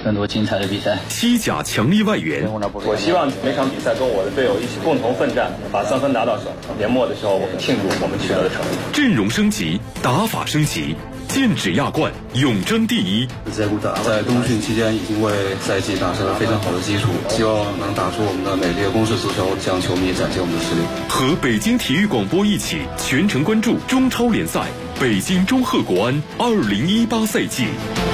更多精彩的比赛。 西甲强力外援， 我希望每场比赛跟我的队友一起共同奋战，把3分拿到手。年末的时候，我们庆祝我们取得的成绩。 阵容升级，打法升级，剑指亚冠，永争第一。 在冬训期间已经为赛季打下了非常好的基础，希望能打出我们的美丽的攻势足球，向球迷展现我们的实力。 和北京体育广播一起全程关注中超联赛北京中赫国安2018赛季。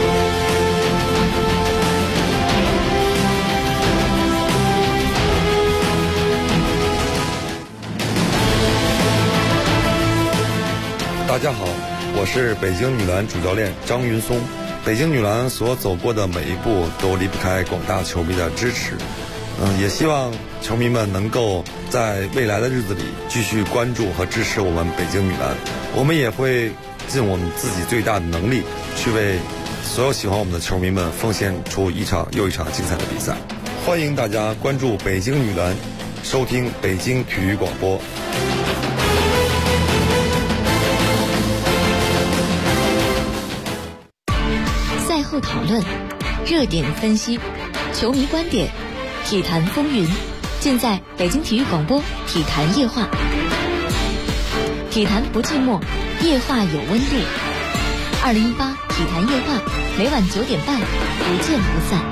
大家好，我是北京女篮主教练张云松。北京女篮所走过的每一步都离不开广大球迷的支持，也希望球迷们能够在未来的日子里继续关注和支持我们北京女篮。我们也会尽我们自己最大的能力，去为所有喜欢我们的球迷们奉献出一场又一场精彩的比赛。欢迎大家关注北京女篮，收听北京体育广播。 赛后讨论，热点分析，球迷观点，体坛风云，尽在北京体育广播体坛夜话。体坛不寂寞，夜话有温度。2018体坛夜话，每晚9点半，不见不散。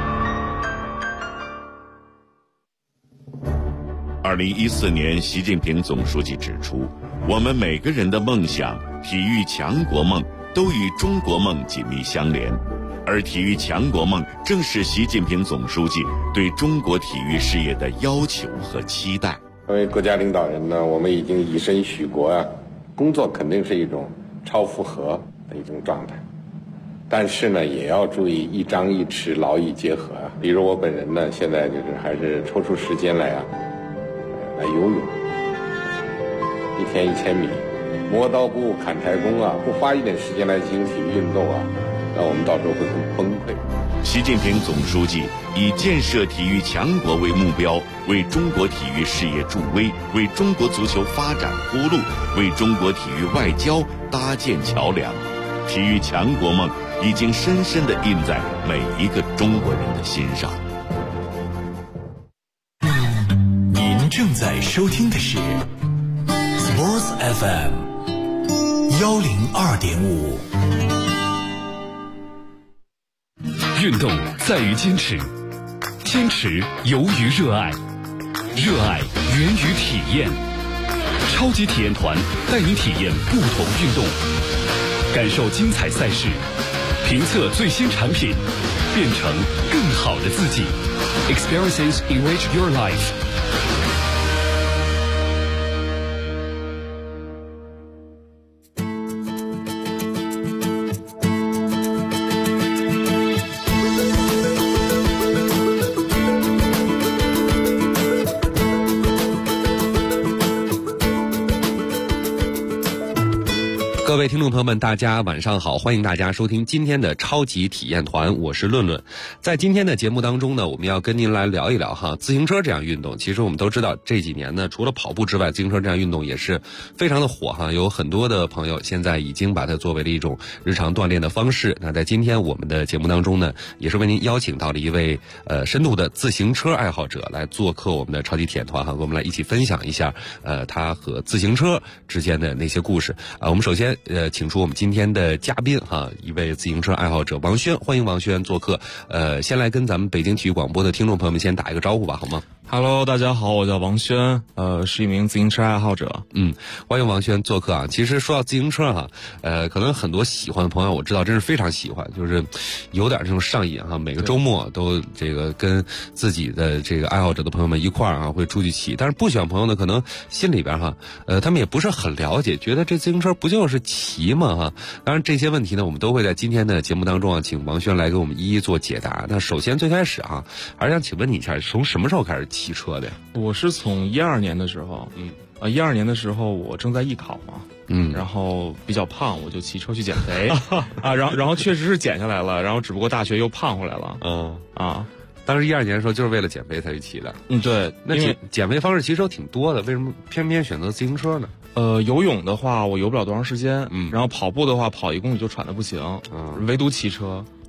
2014年，习近平总书记指出，我们每个人的梦想、体育强国梦都与中国梦紧密相连，而体育强国梦正是习近平总书记对中国体育事业的要求和期待。 作为国家领导人呢，我们已经以身许国啊，工作肯定是一种超负荷的一种状态，但是呢，也要注意一张一弛，劳逸结合啊。比如我本人呢，现在就是还是抽出时间来游泳，1天1000米。磨刀不误砍柴工啊，不花一点时间来进行体育运动啊，那我们到时候会很崩溃。 习近平总书记以建设体育强国为目标，为中国体育事业助威，为中国足球发展铺路，为中国体育外交搭建桥梁。体育强国梦已经深深地印在每一个中国人的心上。 您正在收听的是 Sports FM 102.5。运动在于坚持，坚持由于热爱，热爱源于体验。超级体验团带你体验不同运动，感受精彩赛事，评测最新产品，变成更好的自己。Experiences enrich your life。 各位听众朋友们，大家晚上好，欢迎大家收听今天的超级体验团，我是论论。在今天的节目当中呢，我们要跟您来聊一聊自行车这样运动。其实我们都知道，这几年呢，除了跑步之外，自行车这样运动也是非常的火有很多的朋友现在已经把它作为了一种日常锻炼的方式。那在今天我们的节目当中呢，也是为您邀请到了一位深度的自行车爱好者来做客我们的超级体验团和我们来一起分享一下他和自行车之间的那些故事我们首先请出我们今天的嘉宾一位自行车爱好者王轩，欢迎王轩做客。先来跟咱们北京体育广播的听众朋友们先打一个招呼吧，好吗 ？Hello， 大家好，我叫王轩，是一名自行车爱好者。 欢迎王轩做客其实说到自行车可能很多喜欢的朋友我知道真是非常喜欢，就是有点这种上瘾每个周末都这个跟自己的这个爱好者的朋友们一块儿会出去骑。但是不喜欢朋友呢，可能心里边他们也不是很了解，觉得这自行车不就是骑吗当然这些问题呢，我们都会在今天的节目当中请王轩来给我们一一做解答。那首先最开始还是想请问你一下，从什么时候开始骑车的呀？ 我是从12年的时候，12年的时候我正在艺考嘛，然后比较胖，我就骑车去减肥然后确实是减下来了，然后只不过大学又胖回来了。 当时12年的时候就是为了减肥才去骑的。 对。 那减肥方式其实挺多的，为什么偏偏选择自行车呢？ 游泳的话我游不了多长时间，然后跑步的话跑1公里就喘得不行，唯独骑车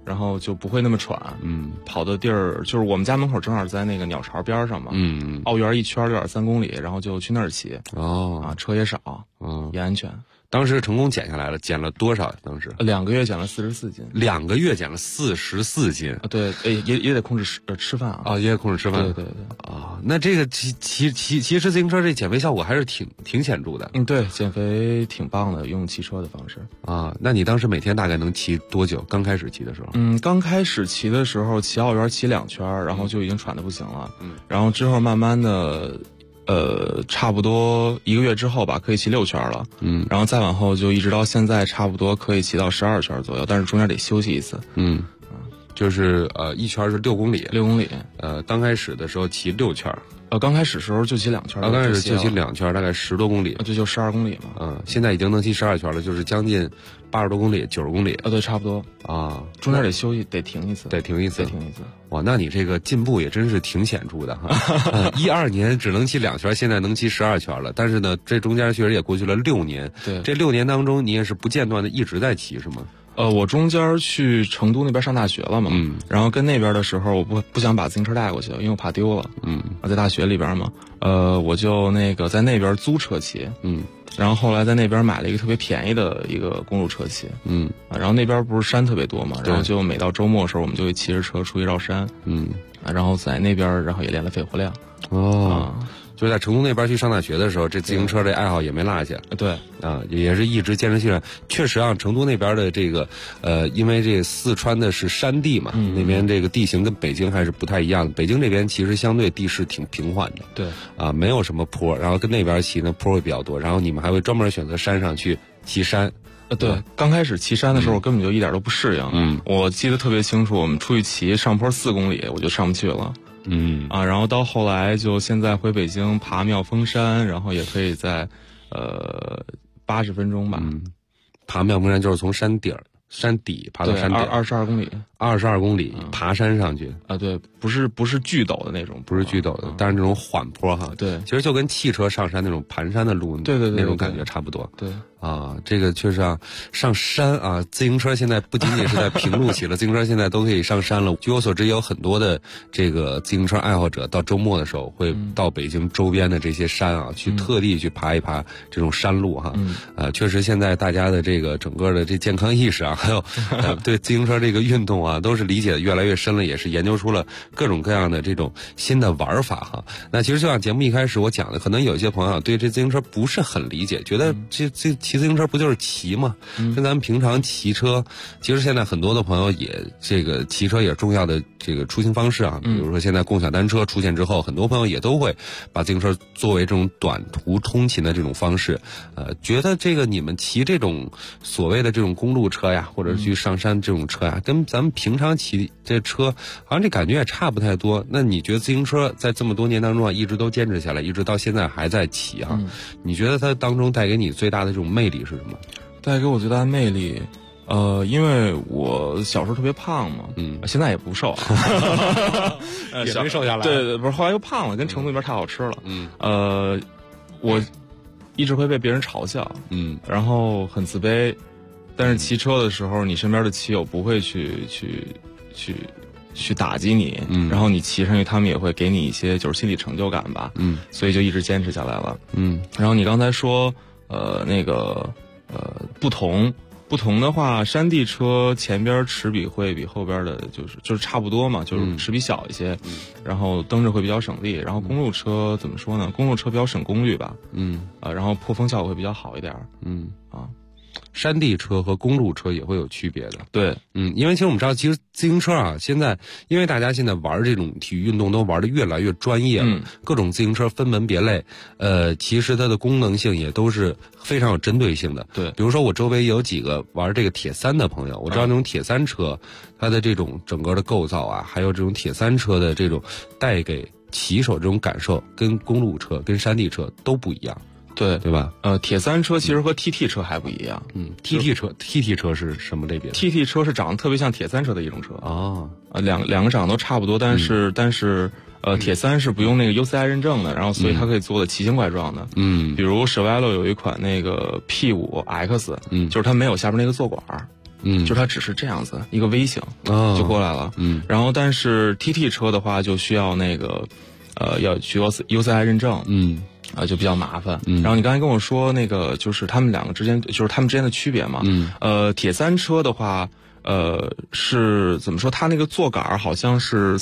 然后就不会那么喘。跑的地儿就是我们家门口正好在那个鸟巢边上嘛。奥园一圈6.3公里，然后就去那儿骑。车也少，也安全。 当时成功减下来了，减了多少？当时 2个月减了44斤。 2个月减了44斤。 对，也得控制吃饭啊。 也得控制吃饭。 对。 那这个骑自行车这减肥效果还是挺显著的。 对，减肥挺棒的，用骑车的方式。 那你当时每天大概能骑多久？刚开始骑的时候？ 刚开始骑的时候，骑奥园骑2圈，然后就已经喘得不行了。然后之后慢慢的。差不多1个月之后吧，可以骑6圈了。然后再往后就一直到现在，差不多可以骑到12圈左右，但是中间得休息一次。 就是1圈是6公里。 6公里。 刚开始的时候骑6圈。 刚开始时候就骑2圈。 刚开始就骑2圈，大概10多公里。 这就12公里嘛。 现在已经能骑12圈了，就是将近80多公里、90公里。 对，差不多。中间得休息，得停一次。哇， 那你这个进步也真是挺显著的哈！12年只能骑2圈，现在能骑12圈了。但是呢，这中间确实也过去了6年。 对， 这6年当中，你也是不间断的一直在骑，是吗？ 我中间去成都那边上大学了嘛。然后跟那边的时候，我不想把自行车带过去，因为我怕丢了。在大学里边嘛，我就在那边租车骑。然后后来在那边买了一个特别便宜的一个公路车骑。然后那边不是山特别多嘛，然后就每到周末的时候，我们就会骑着车出去绕山。然后在那边，然后也练了肺活量。 就在成都那边去上大学的时候，这自行车这爱好也没落下。 对， 也是一直坚持下来。确实成都那边的这个因为这四川的是山地嘛，那边这个地形跟北京还是不太一样的。北京这边其实相对地势挺平缓的。 对， 没有什么坡，然后跟那边骑呢坡会比较多，然后你们还会专门选择山上去骑山。 对，刚开始骑山的时候，我根本就一点都不适应。我记得特别清楚，我们出去骑上坡4公里，我就上不去了。然后到后来就现在回北京爬妙峰山，然后也可以在80分钟吧。 爬妙峰山就是从山底爬到山顶 ，22公里 ，22公里爬山上去。 对，不是巨陡的那种， 不是巨陡的，但是这种缓坡哈。 对， 其实就跟汽车上山那种盘山的路， 对， 那种感觉差不多。 对。 这个确实上山自行车现在不仅仅是在平路骑了，自行车现在都可以上山了。据我所知，也有很多的这个自行车爱好者到周末的时候会到北京周边的这些山去特地去爬一爬这种山路哈。确实现在大家的这个整个的这健康意识还有对自行车这个运动都是理解的越来越深了，也是研究出了各种各样的这种新的玩法哈。那其实就像节目一开始我讲的，可能有一些朋友对这自行车不是很理解，觉得这骑自行车不就是骑吗？跟咱们平常骑车，其实现在很多的朋友也这个骑车也是重要的这个出行方式比如说现在共享单车出现之后，很多朋友也都会把自行车作为这种短途通勤的这种方式。觉得这个你们骑这种所谓的这种公路车呀，或者去上山这种车呀，跟咱们平常骑这车好像这感觉也差不太多。那你觉得自行车在这么多年当中一直都坚持下来，一直到现在还在骑你觉得它当中带给你最大的这种魅力是什么？ 带给我最大的魅力，因为我小时候特别胖嘛，现在也不瘦也没瘦下来。 对，不是，后来又胖了，跟成都那边太好吃了。我一直会被别人嘲笑，然后很自卑。但是骑车的时候，你身边的骑友不会去打击你，然后你骑上去，他们也会给你一些就是心理成就感吧，所以就一直坚持下来了。然后你刚才说不同的话，山地车前边齿比会比后边的就是差不多嘛，就是齿比小一些，然后蹬着会比较省力。然后公路车怎么说呢？公路车比较省功率吧，然后破风效果会比较好一点。 山地车和公路车也会有区别的。 对， 因为其实我们知道，其实自行车现在因为大家现在玩这种体育运动都玩得越来越专业了，各种自行车分门别类，其实它的功能性也都是非常有针对性的。 对， 比如说我周围有几个玩这个铁三的朋友，我知道那种铁三车，它的这种整个的构造还有这种铁三车的这种带给骑手这种感受，跟公路车、跟山地车都不一样。对吧？ 铁三车其实和 TT 车还不一样。 TT 车是什么类别的 ？TT 车是长得特别像铁三车的一种车。两个长得都差不多，但是铁三是不用那个 UCI 认证的，然后所以它可以做的奇形怪状的。比如 Shevelo 有一款那个 P5X，就是它没有下边那个坐管。 就是它只是这样子一个微型就过来了，然后但是 TT 车的话就需要那个要去 UCI 认证，就比较麻烦。然后你刚才跟我说那个就是他们两个之间就是他们之间的区别嘛，铁三车的话。是怎么说？它那个坐杆好像是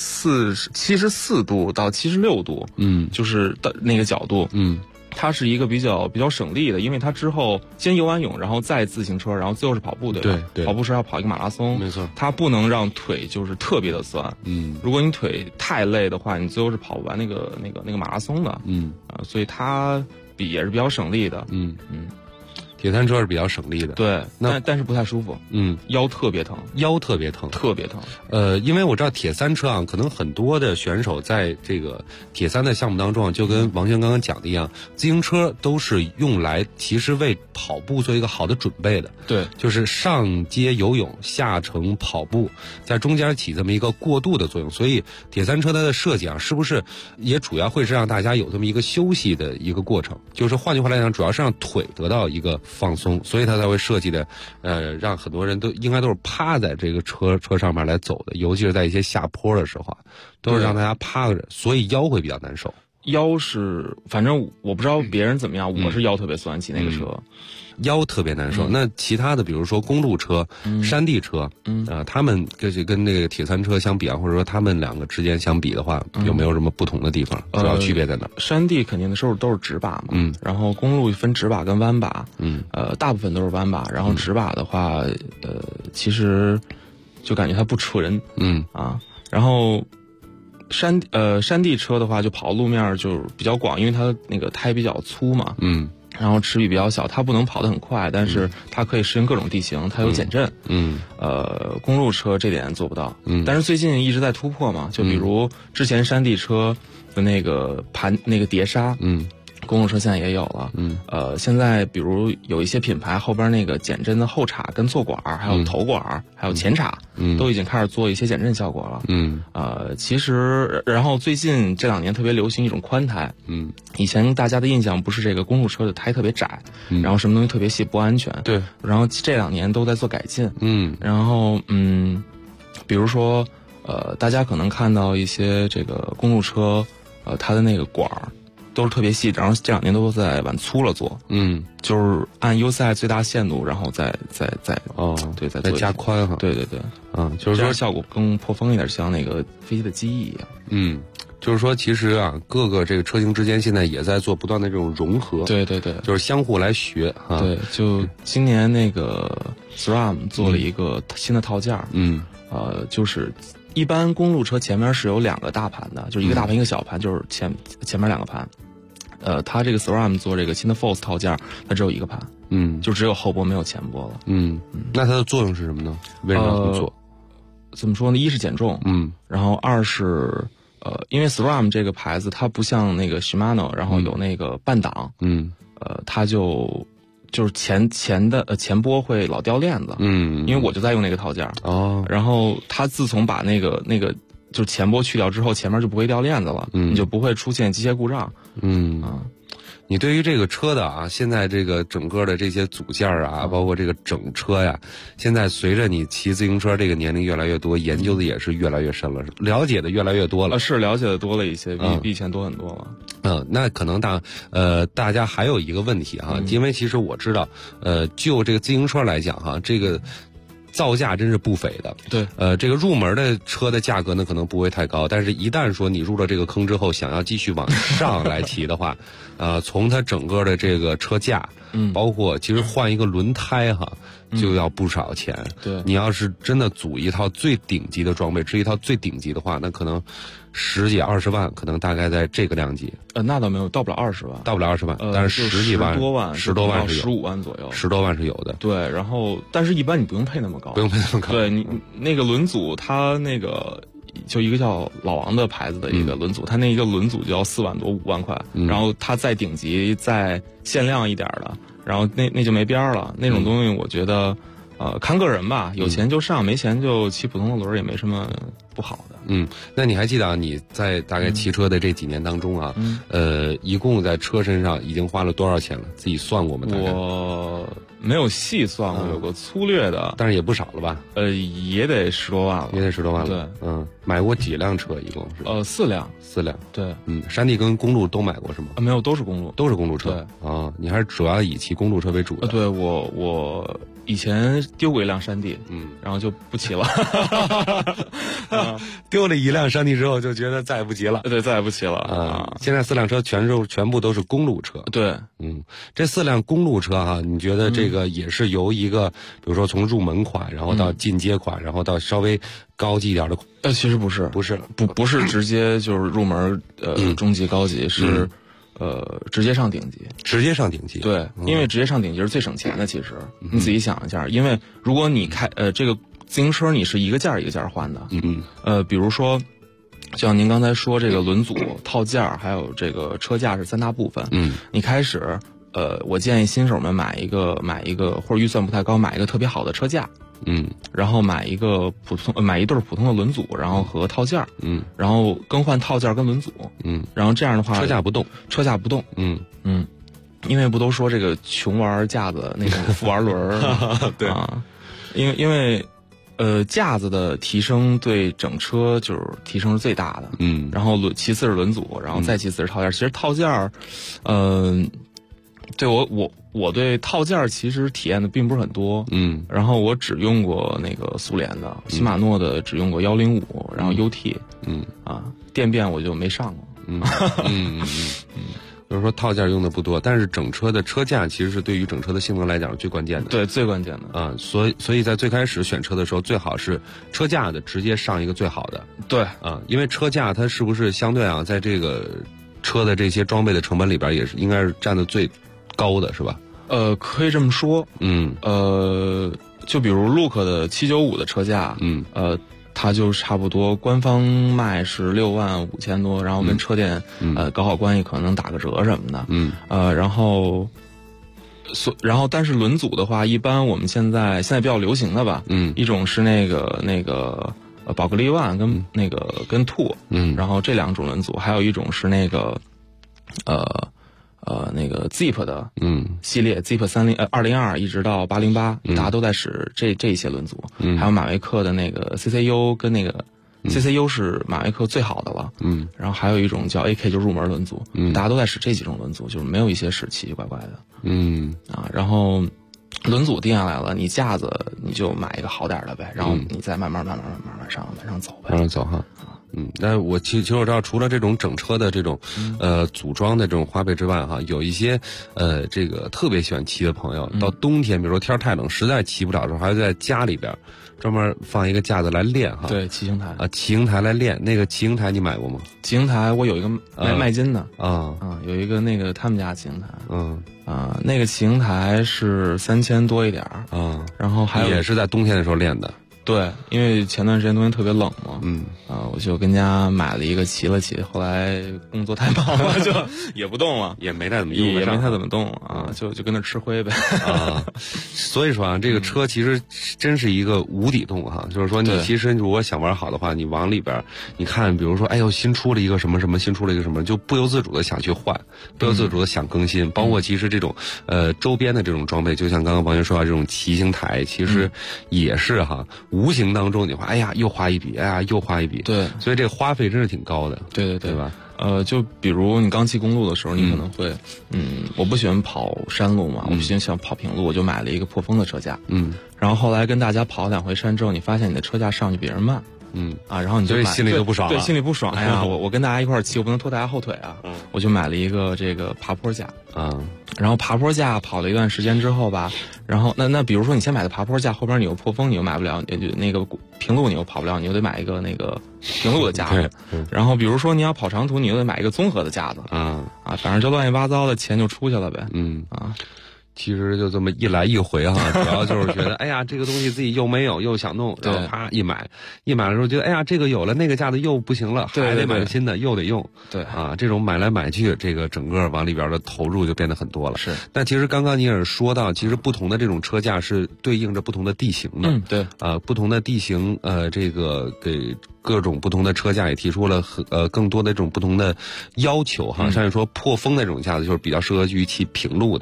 74度到76度，就是的那个角度，它是一个比较省力的，因为它之后先游完泳，然后再自行车，然后最后是跑步，对吧？对，跑步是要跑一个马拉松， 没错。 它不能让腿就是特别的酸，如果你腿太累的话，你最后是跑不完那个马拉松的，所以它也是比较省力的， 铁三车是比较省力的， 对，但是不太舒服，腰特别疼，特别疼。 因为我知道铁三车啊，可能很多的选手在这个铁三的项目当中，就跟王轩刚刚讲的一样，自行车都是用来其实为跑步做一个好的准备的， 对， 就是上街游泳，下程跑步，在中间起这么一个过渡的作用。所以铁三车它的设计啊，是不是也主要会是让大家有这么一个休息的一个过程？就是换句话来讲，主要是让腿得到一个放松，所以它才会设计的，让很多人都应该都是趴在这个车上面来走的，尤其是在一些下坡的时候啊，都是让大家趴着，所以腰会比较难受。 腰是，反正我不知道别人怎么样，我是腰特别酸，骑那个车。 腰特别难受。那其他的，比如说公路车、山地车，他们跟那个铁三车相比啊，或者说他们两个之间相比的话，有没有什么不同的地方？主要区别在哪？ 山地肯定的都是直把嘛，然后公路分直把跟弯把，大部分都是弯把，然后直把的话，其实就感觉它不纯，然后山地车的话，就跑路面就是比较广，因为它那个胎比较粗嘛，然后齿比比较小，它不能跑得很快，但是它可以适应各种地形，它有减震。公路车这点做不到。但是最近一直在突破嘛，就比如之前山地车的那个碟刹，公路车现在也有了。现在比如有一些品牌后边那个减震的后叉跟坐管，还有头管，还有前叉，都已经开始做一些减震效果了。其实然后最近这2年特别流行一种宽胎。以前大家的印象不是这个公路车的胎特别窄，然后什么东西特别细不安全。 对。然后这2年都在做改进。然后比如说大家可能看到一些这个公路车，它的那个管都是特别细，然后这2年都在往粗了做，就是按 UCI 最大限度，然后再对，再加宽哈， 对， 就是说效果更破风一点，像那个飞机的机翼一样， 就是说其实啊，各个这个车型之间现在也在做不断的这种融合， 对， 就是相互来学啊， 对，就今年那个 SRAM 做了一个新的套件，就是。一般公路车前面是有2个大盘的，就是一个大盘一个小盘，就是前面2个盘。它这个 SRAM 做这个新的 Force 套件，它只有1个盘，就只有后拨没有前拨了。 那它的作用是什么呢？为什么要这么做？ 怎么说呢？一是减重，然后2是因为 SRAM 这个牌子它不像那个 Shimano， 然后有那个半档，它就是前拨会老掉链子，因为我就在用那个套件然后它自从把那个就是前拨去掉之后，前面就不会掉链子了，你就不会出现机械故障， 你对于这个车的啊，现在这个整个的这些组件啊，包括这个整车呀，现在随着你骑自行车这个年龄越来越多，研究的也是越来越深了，了解的越来越多了。 是了解的多了一些，比以前多很多了。 那可能大家还有一个问题哈，因为其实我知道，就这个自行车来讲哈，这个造价真是不菲的。 对， 这个入门的车的价格呢可能不会太高，但是一旦说你入了这个坑之后，想要继续往上来骑的话，从它整个的这个车架，包括其实换一个轮胎哈，就要不少钱。 对， 你要是真的组一套最顶级的装备，是一套最顶级的话，那可能10几20万，可能大概在这个量级。 那倒没有，到不了20万， 到不了20万，但是10几万、10多万是有 ，15万左右 ，10多万是有的。 对，然后但是一般你不用配那么高， 不用配那么高。 对你那个轮组，它那个就一个叫老王的牌子的一个轮组，它那一个轮组就要4万多5万块，然后它再顶级再限量一点的，然后那就没边儿了。那种东西我觉得看个人吧，有钱就上，没钱就骑普通的轮也没什么不好的。 那你还记得啊？你在大概骑车的这几年当中啊，一共在车身上已经花了多少钱了？自己算过吗？ 我没有细算过，有个粗略的， 但是也不少了吧？ 也得10多万了， 也得10多万了。 对， 买过几辆车一共是 ？4辆。 4辆。 对， 山地跟公路都买过是吗？ 没有，都是公路， 都是公路车。 对啊，你还是主要以骑公路车为主的。 对，我以前丢过一辆山地，然后就不骑了。 丢了一辆山地之后，就觉得再也不骑了。 对，再也不骑了啊！ 现在4辆车全部都是公路车。 对， 这4辆公路车哈，你觉得这个也是由一个，比如说从入门款，然后到进阶款，然后到稍微高级一点的？ 其实不是直接就是入门，中级、高级是。直接上顶级， 直接上顶级。 对，因为直接上顶级是最省钱的。其实你仔细想一下，因为如果你开这个自行车，你是一个件一个件换的。比如说，像您刚才说这个轮组、套件还有这个车架是3大部分。你开始我建议新手们买一个或者预算不太高，买一个特别好的车架。然后买一对普通的轮组，然后和套件。然后更换套件跟轮组。然后这样的话， 车架不动。 因为不都说这个穷玩架子，那种富玩轮对啊，因为架子的提升对整车就是提升是最大的。然后其次是轮组，然后再其次是套件。其实套件对我对套件其实体验的并不是很多。然后我只用过那个苏联的禧玛诺的，只用过105，然后 UT。电变我就没上过。 就是说套件用的不多，但是整车的车架其实是对于整车的性能来讲是最关键的。 对，最关键的啊，所以在最开始选车的时候，最好是车架的直接上一个最好的。 对啊，因为车架它是不是相对在这个车的这些装备的成本里边也是应该是占的最高的，是吧？ 可以这么说。就比如 Look 的795的车架，它就差不多官方卖是65000多，然后跟车店搞好关系可能打个折什么的。然后但是轮组的话，一般我们现在比较流行的吧，一种是那个宝格丽1跟2，然后这2种轮组，还有一种是那个 Zip 的系列，Zip 202一直到808，大家都在使这些轮组。还有马维克的那个 CCU 跟那个 CCU 是马维克最好的了。然后还有一种叫 AK， 就入门轮组，大家都在使这几种轮组，就是没有一些使奇奇怪怪的。然后轮组定下来了，你架子你就买一个好点的呗，然后你再慢慢往上走呗。 往上走哈。那我其实我知道，除了这种整车的这种组装的这种花费之外哈，有一些这个特别喜欢骑的朋友，到冬天比如说天太冷，实在骑不了的时候，还会在家里边专门放一个架子来练哈。 对，骑行台骑行台来练。那个骑行台你买过吗？ 骑行台我有一个麦金的有一个那个他们家骑行台。那个骑行台是3000多一点然后还有也是在冬天的时候练的。 对，因为前段时间冬天特别冷嘛，我就跟家买了一个骑了骑，后来工作太忙了，就也不动了， 也没太怎么用， 也没太怎么动啊，就跟那吃灰呗所以说这个车其实真是一个无底洞哈，就是说你其实如果想玩好的话，你往里边你看，比如说新出了一个什么什么，新出了一个什么，就不由自主的想去换，不由自主的想更新，包括其实这种周边的这种装备，就像刚刚王源说到这种骑行台，其实也是哈。无形当中你会又花一笔，又花一笔， 对， 所以这个花费真是挺高的， 对吧？ 就比如你刚骑公路的时候，你可能会，我不喜欢跑山路嘛，我喜欢跑平路，我就买了一个破风的车架，然后后来跟大家跑2回山之后，你发现你的车架上去比人慢，然后你就心里就不爽了， 对，心里不爽。哎呀，我跟大家一块儿骑，我不能拖大家后腿啊，我就买了一个这个爬坡架然后爬坡架跑了一段时间之后吧，然后那比如说你先买的爬坡架，后边你有破风，你又买不了，那个平路你又跑不了，你又得买一个那个平路的架子。然后比如说你要跑长途，你又得买一个综合的架子反正就乱七八糟的钱就出去了呗。 其实就这么一来一回哈，主要就是觉得这个东西自己又没有又想弄，然后啪一买的时候觉得这个有了，那个架子又不行了，还得买个新的，又得用。 对这种买来买去，这个整个往里边的投入就变得很多了。 是。 但其实刚刚你也是说到，其实不同的这种车架是对应着不同的地形的。 对。 不同的地形，这个给各种不同的车架也提出了更多的这种不同的要求哈。像你说破风的这种架子，就是比较适合于骑平路的。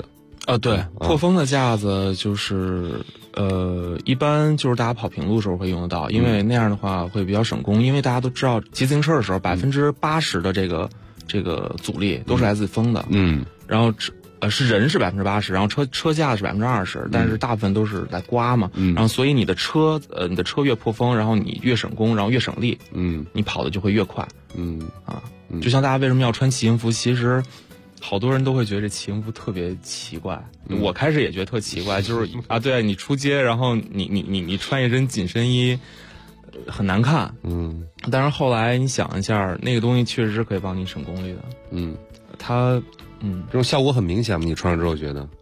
对，破风的架子就是一般就是大家跑平路的时候会用得到，因为那样的话会比较省工，因为大家都知道骑自行车的时候80%的这个阻力都是来自风的，然后是人是80%，然后车架是20%，但是大部分都是来刮嘛，然后所以你的车越破风，然后你越省工，然后越省力，你跑的就会越快，就像大家为什么要穿骑行服，其实好多人都会觉得这骑行服特别奇怪，我开始也觉得特奇怪，就是对，你出街，然后你穿一身紧身衣，很难看，但是后来你想一下，那个东西确实是可以帮你省功力的，它这种效果很明显吗？你穿上之后觉得？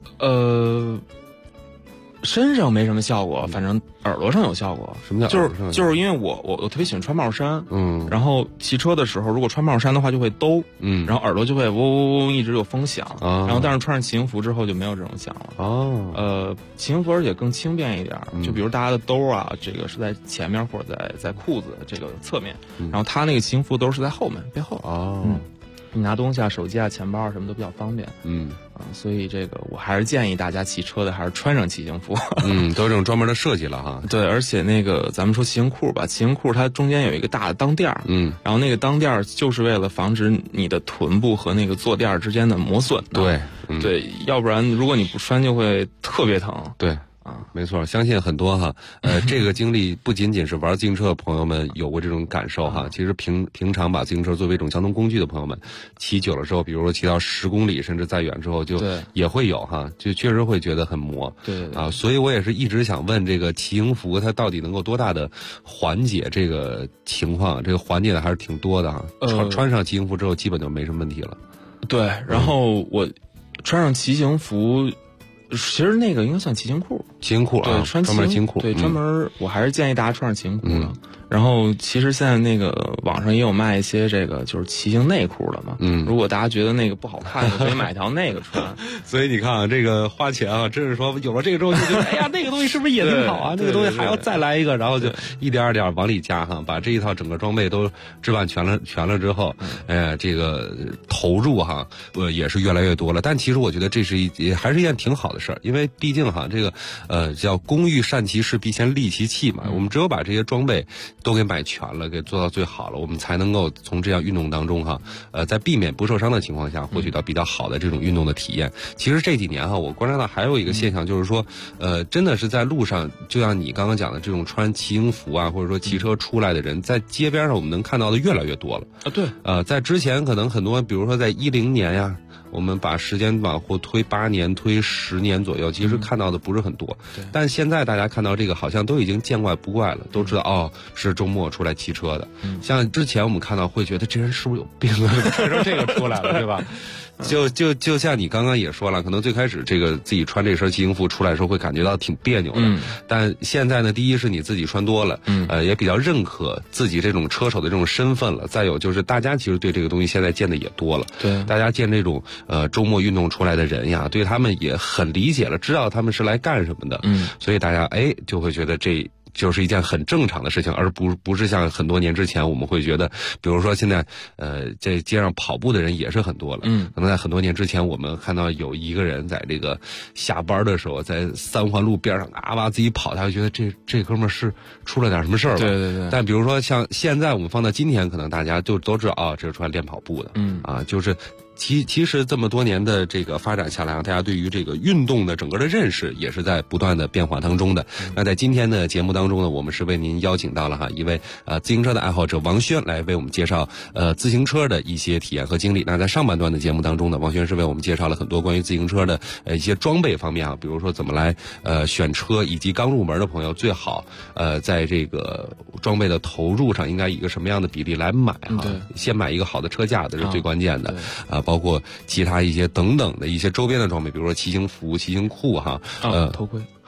身上没什么效果，反正耳朵上有效果。 什么叫耳朵上？ 就是因为我特别喜欢穿帽衫，然后骑车的时候如果穿帽衫的话就会兜，然后耳朵就会嗡嗡嗡一直有风响，然后但是穿上骑行服之后就没有这种响了。骑行服而且更轻便一点，就比如大家的兜啊，这个是在前面或者在裤子这个侧面，然后它那个骑行服兜是在后面背后。你拿东西啊、手机啊、钱包啊什么都比较方便。所以这个我还是建议大家骑车的还是穿上骑行服。 都是这种专门的设计了哈。 对，而且那个咱们说骑行裤吧，骑行裤它中间有一个大的裆垫儿，然后那个裆垫儿就是为了防止你的臀部和那个坐垫之间的磨损的。对，要不然如果你不穿就会特别疼。 对。没错，相信很多哈，这个经历不仅仅是玩自行车的朋友们有过这种感受哈，其实平常把自行车作为一种交通工具的朋友们，骑久了之后，比如说骑到10公里甚至再远之后，就也会有哈，就确实会觉得很磨。所以我也是一直想问，这个骑行服它到底能够多大的缓解这个情况？这个缓解的还是挺多的哈。穿上骑行服之后，基本就没什么问题了。 对，然后我穿上骑行服。其实那个应该算骑行裤，对，穿专门骑行裤， 对，专门我还是建议大家穿上骑行裤的。然后其实现在那个网上也有卖一些这个就是骑行内裤的嘛，如果大家觉得那个不好看，可以买条那个穿。 所以你看啊，这个花钱啊，真是说有了这个之后就觉得，哎呀，那个东西是不是也挺好啊？那个东西还要再来一个，然后就一点点往里加哈，把这一套整个装备都置办全了之后，这个投入哈，也是越来越多了。但其实我觉得这是还是一件挺好的事儿，因为毕竟哈，这个叫工欲善其事，必先利其器嘛。我们只有把这些装备都给买全了，给做到最好了，我们才能够从这样运动当中哈，在避免不受伤的情况下，获取到比较好的这种运动的体验。其实这几年哈，我观察到还有一个现象，就是说，真的是在路上，就像你刚刚讲的这种穿骑行服啊，或者说骑车出来的人，在街边上我们能看到的越来越多了。 对， 在之前可能很多，比如说在2010年呀。我们把时间往后推8年、推10年左右，其实看到的不是很多。但现在大家看到这个，好像都已经见怪不怪了，都知道是周末出来骑车的。像之前我们看到会觉得这人是不是有病啊，穿成这个出来了，对吧？就像你刚刚也说了，可能最开始这个自己穿这身骑行服出来的时候会感觉到挺别扭的，但现在呢，第一是你自己穿多了，也比较认可自己这种车手的这种身份了。再有就是大家其实对这个东西现在见的也多了， 对， 大家见这种周末运动出来的人呀，对他们也很理解了，知道他们是来干什么的，所以大家就会觉得这就是一件很正常的事情，而不是像很多年之前我们会觉得，比如说现在在街上跑步的人也是很多了，可能在很多年之前我们看到有一个人在这个下班的时候在3环路边上哇自己跑，他就觉得这哥们是出了点什么事儿吧。 对。 但比如说像现在我们放到今天，可能大家就都知道这是出来练跑步的，就是其实这么多年的这个发展下来，大家对于这个运动的整个的认识也是在不断的变化当中的。那在今天的节目当中呢，我们是为您邀请到了一位自行车的爱好者王轩来为我们介绍自行车的一些体验和经历。那在上半段的节目当中呢，王轩是为我们介绍了很多关于自行车的一些装备方面比如说怎么来选车，以及刚入门的朋友最好在这个装备的投入上应该以一个什么样的比例来买先买一个好的车架，这是最关键的包括其他一些等等的一些周边的装备，比如说骑行服、骑行裤头盔，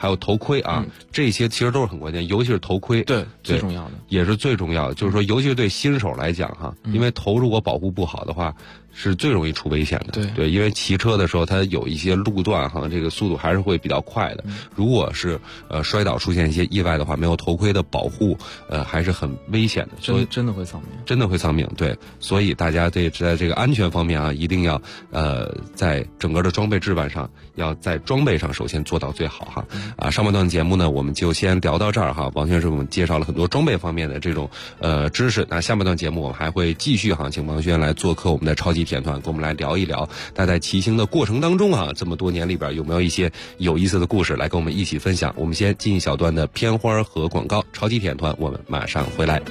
还有头盔啊，这些其实都是很关键，尤其是头盔， 对，最重要的也是最重要的。就是说，尤其是对新手来讲哈，因为头如果保护不好的话，是最容易出危险的。对，因为骑车的时候，它有一些路段哈，这个速度还是会比较快的。如果是摔倒出现一些意外的话，没有头盔的保护，还是很危险的。所以真的会丧命， 真的会丧命。对，所以大家在这个安全方面啊，一定要在整个的装备置办上，要在装备上首先做到最好哈。上半段节目呢，我们就先聊到这儿哈。王轩师傅介绍了很多装备方面的这种知识。那下半段节目我们还会继续哈，请王轩来做客我们的超级体验团，跟我们来聊一聊他在骑行的过程当中啊，这么多年里边有没有一些有意思的故事来跟我们一起分享。我们先进一小段的片花和广告，超级体验团我们马上回来。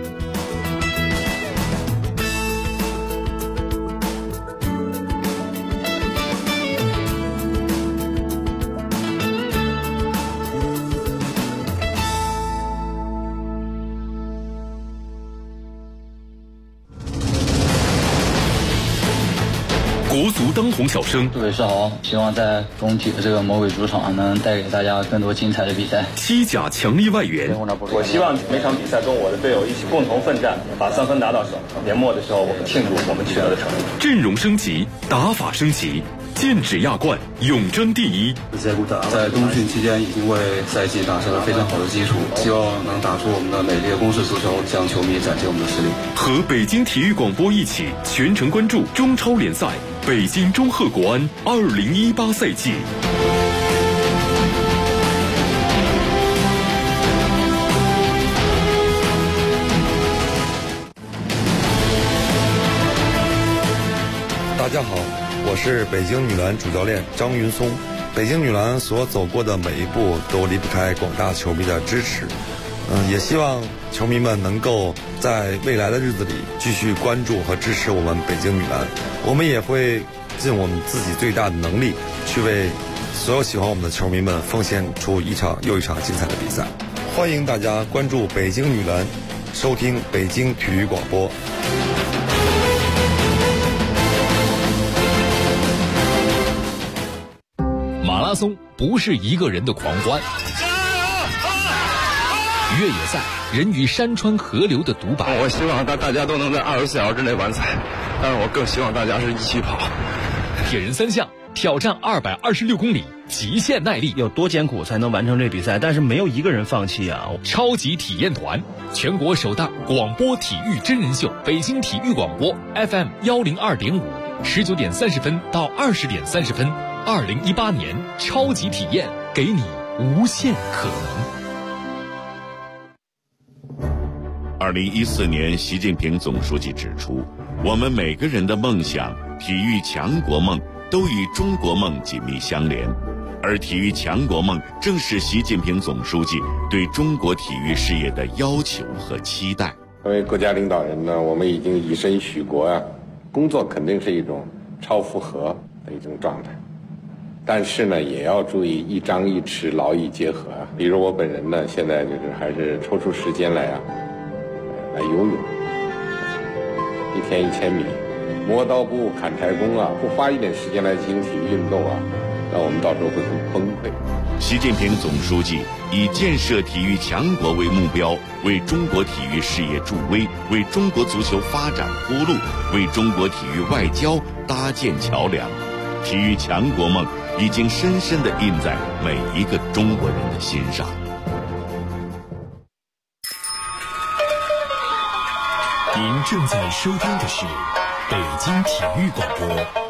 国足当红小生， 杜伟是好，希望在中体的这个魔鬼主场能带给大家更多精彩的比赛。 西甲强力外援， 我希望每场比赛跟我的队友一起共同奋战，把3分拿到手。年末的时候，我们庆祝我们取得的成绩。 阵容升级，打法升级，剑指亚冠，永争第一。 在冬训期间已经为赛季打下了非常好的基础，希望能打出我们的美丽的攻势足球，向球迷展现我们的实力。 和北京体育广播一起全程关注中超联赛北京中赫国安2018赛季。 大家好，我是北京女篮主教练张云松。北京女篮所走过的每一步都离不开广大球迷的支持。也希望球迷们能够在未来的日子里继续关注和支持我们北京女篮。我们也会尽我们自己最大的能力，去为所有喜欢我们的球迷们奉献出一场又一场精彩的比赛。欢迎大家关注北京女篮，收听北京体育广播。 马拉松不是一个人的狂欢，越野赛人与山川河流的独白。 我希望大家都能在24小时之内完赛，但是我更希望大家是一起跑。 铁人3项挑战226公里，极限耐力， 有多艰苦才能完成这比赛？但是没有一个人放弃啊！ 超级体验团，全国首档广播体育真人秀，北京体育广播 FM 102.5，19点30分到20点30分。2018年超级体验，给你无限可能。2014年，习近平总书记指出，我们每个人的梦想、体育强国梦都与中国梦紧密相连，而体育强国梦正是习近平总书记对中国体育事业的要求和期待。 作为国家领导人呢，我们已经以身许国啊，工作肯定是一种超负荷的一种状态。但是呢，也要注意一张一弛，劳逸结合啊。比如我本人呢，现在就是还是抽出时间来游泳，1天1000米，磨刀不误砍柴工啊，不花一点时间来进行体育运动啊，那我们到时候会很崩溃。 习近平总书记以建设体育强国为目标，为中国体育事业助威，为中国足球发展铺路，为中国体育外交搭建桥梁。体育强国梦已经深深地印在每一个中国人的心上。 您正在收听的是北京体育广播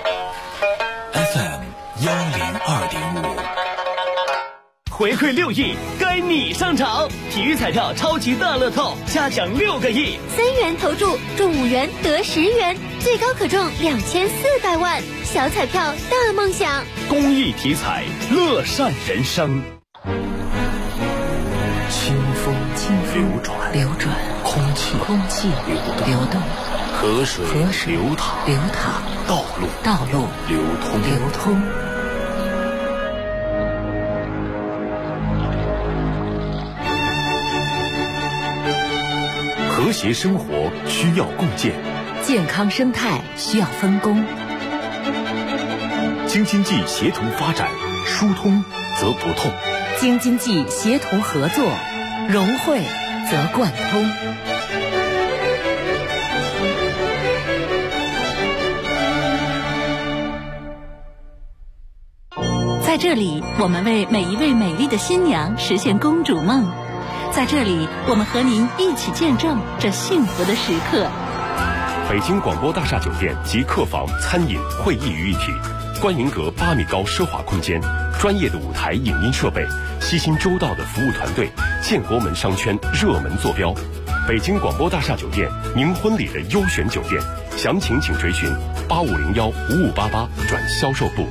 FM 102.5。 回馈6亿，该你上场！体育彩票超级大乐透，下奖6个亿 ，3元投注中5元得10元，最高可中2400万。小彩票大梦想， 公益体彩，乐善人生。 清风流转，空气流动，河水流淌，道路流通。和谐生活需要共建， 健康生态需要分工。 京津冀协同发展，疏通则不痛。 京津冀协同合作，融汇则贯通。 在这里，我们为每一位美丽的新娘实现公主梦。在这里，我们和您一起见证这幸福的时刻。 北京广播大厦酒店集客房、餐饮、会议于一体，观云阁8米高奢华空间，专业的舞台影音设备，悉心周到的服务团队，建国门商圈热门坐标。北京广播大厦酒店，您婚礼的优选酒店，详情请垂询8501-5588转销售部。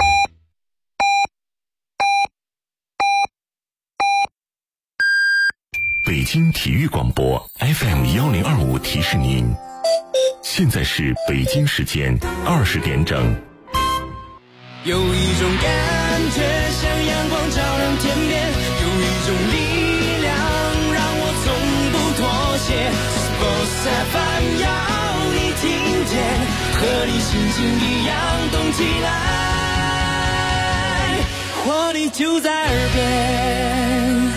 北京体育广播 FM1025提示您，现在是北京时间20点整。 有一种感觉像阳光照亮天边，有一种力量让我从不妥协。Sports FM 要你听见，和你心情一样动起来，活力就在耳边。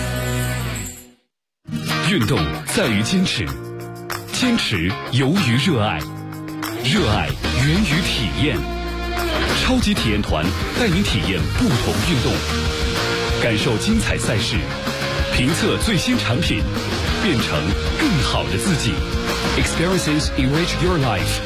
运动在于坚持，坚持由于热爱，热爱源于体验。超级体验团带您体验不同运动，感受精彩赛事，评测最新产品，变成更好的自己。Experiences enrich your life。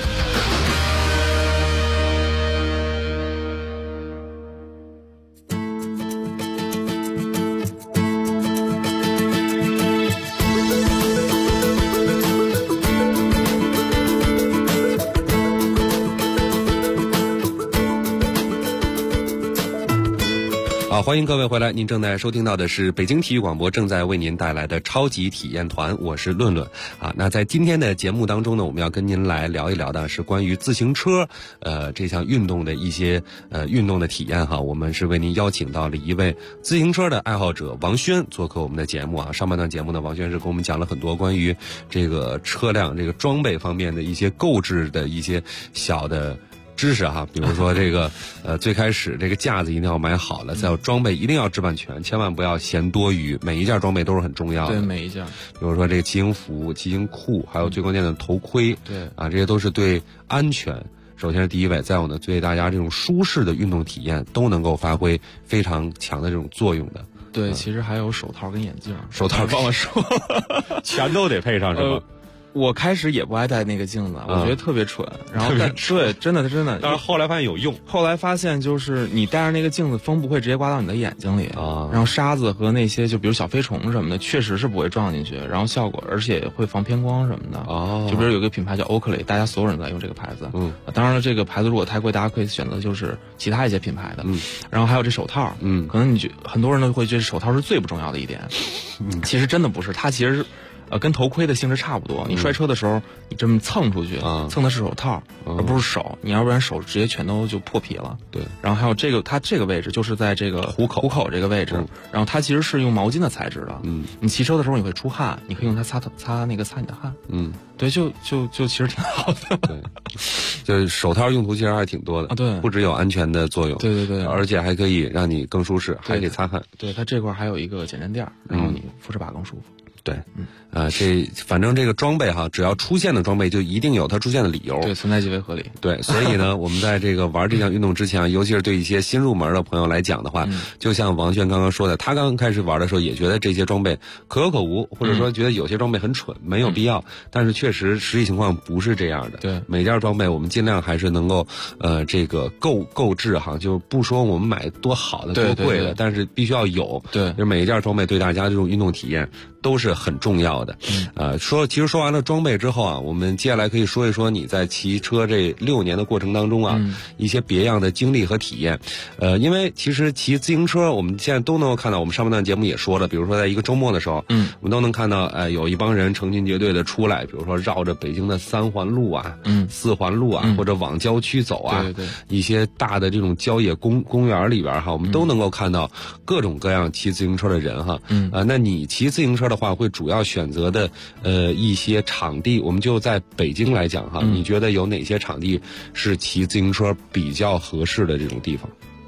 好，欢迎各位回来，您正在收听到的是北京体育广播正在为您带来的超级体验团，我是论论啊。那在今天的节目当中呢，我们要跟您来聊一聊的是关于自行车这项运动的一些运动的体验哈。我们是为您邀请到了一位自行车的爱好者王轩做客我们的节目啊。上半段节目呢，王轩是跟我们讲了很多关于这个车辆这个装备方面的一些购置的一些小的知识哈，比如说这个最开始这个架子一定要买好了，再有装备一定要置办全，千万不要嫌多余，每一件装备都是很重要的。 对，每一件。 比如说这个骑行服、骑行裤，还有最关键的头盔。 对啊，这些都是对安全首先是第一位，再有呢，对大家这种舒适的运动体验都能够发挥非常强的这种作用的。 对，其实还有手套跟眼镜。 手套帮我说， 全都得配上是吧？ 我开始也不爱戴那个镜子，我觉得特别蠢。然后对，真的。 但是后来发现有用。 后来发现就是你戴上那个镜子，风不会直接刮到你的眼睛里啊。然后沙子和那些就比如小飞虫什么的，确实是不会撞进去。然后效果而且会防偏光什么的。哦。就比如有个品牌叫 Oakley， 大家所有人都在用这个牌子。嗯。当然了，这个牌子如果太贵，大家可以选择就是其他一些品牌的。嗯。然后还有这手套。嗯。可能很多人都会觉得手套是最不重要的一点。嗯。其实真的不是，它其实是。跟头盔的性质差不多。你摔车的时候，你这么蹭出去，蹭的是手套，而不是手。你要不然手直接全都就破皮了。 对。 然后还有这个，它这个位置就是在这个虎口这个位置。然后它其实是用毛巾的材质的。嗯。你骑车的时候你会出汗，你可以用它擦你的汗。嗯。对，就其实挺好的。 对。就是手套用途其实还挺多的。啊，对。不只有安全的作用。 对。 而且还可以让你更舒适，还可以擦汗。 对，它这块还有一个减震垫，然后你扶着把更舒服。 对，反正这个装备哈，只要出现的装备就一定有它出现的理由。 对，存在即为合理。 对，所以呢，我们在这个玩这项运动之前，尤其是对一些新入门的朋友来讲的话，就像王轩刚刚说的，他刚刚开始玩的时候也觉得这些装备可有可无，或者说觉得有些装备很蠢，没有必要。但是确实实际情况不是这样的。 对， 每件装备我们尽量还是能够这个购置哈，就不说我们买多好的多贵的，但是必须要有。 对， 就是每一件装备对大家这种运动体验都是很重要的。其实说完了装备之后啊，我们接下来可以说一说你在骑车这6年的过程当中啊，一些别样的经历和体验。因为其实骑自行车，我们现在都能够看到，我们上半段节目也说了，比如说在一个周末的时候，我们都能看到，有一帮人成群结队的出来，比如说绕着北京的3环路啊、4环路啊，或者往郊区走啊， 对， 一些大的这种郊野公园里边哈，我们都能够看到各种各样骑自行车的人哈。那你骑自行车的话，会主要选择的一些场地，我们就在北京来讲哈，你觉得有哪些场地是骑自行车比较合适的这种地方？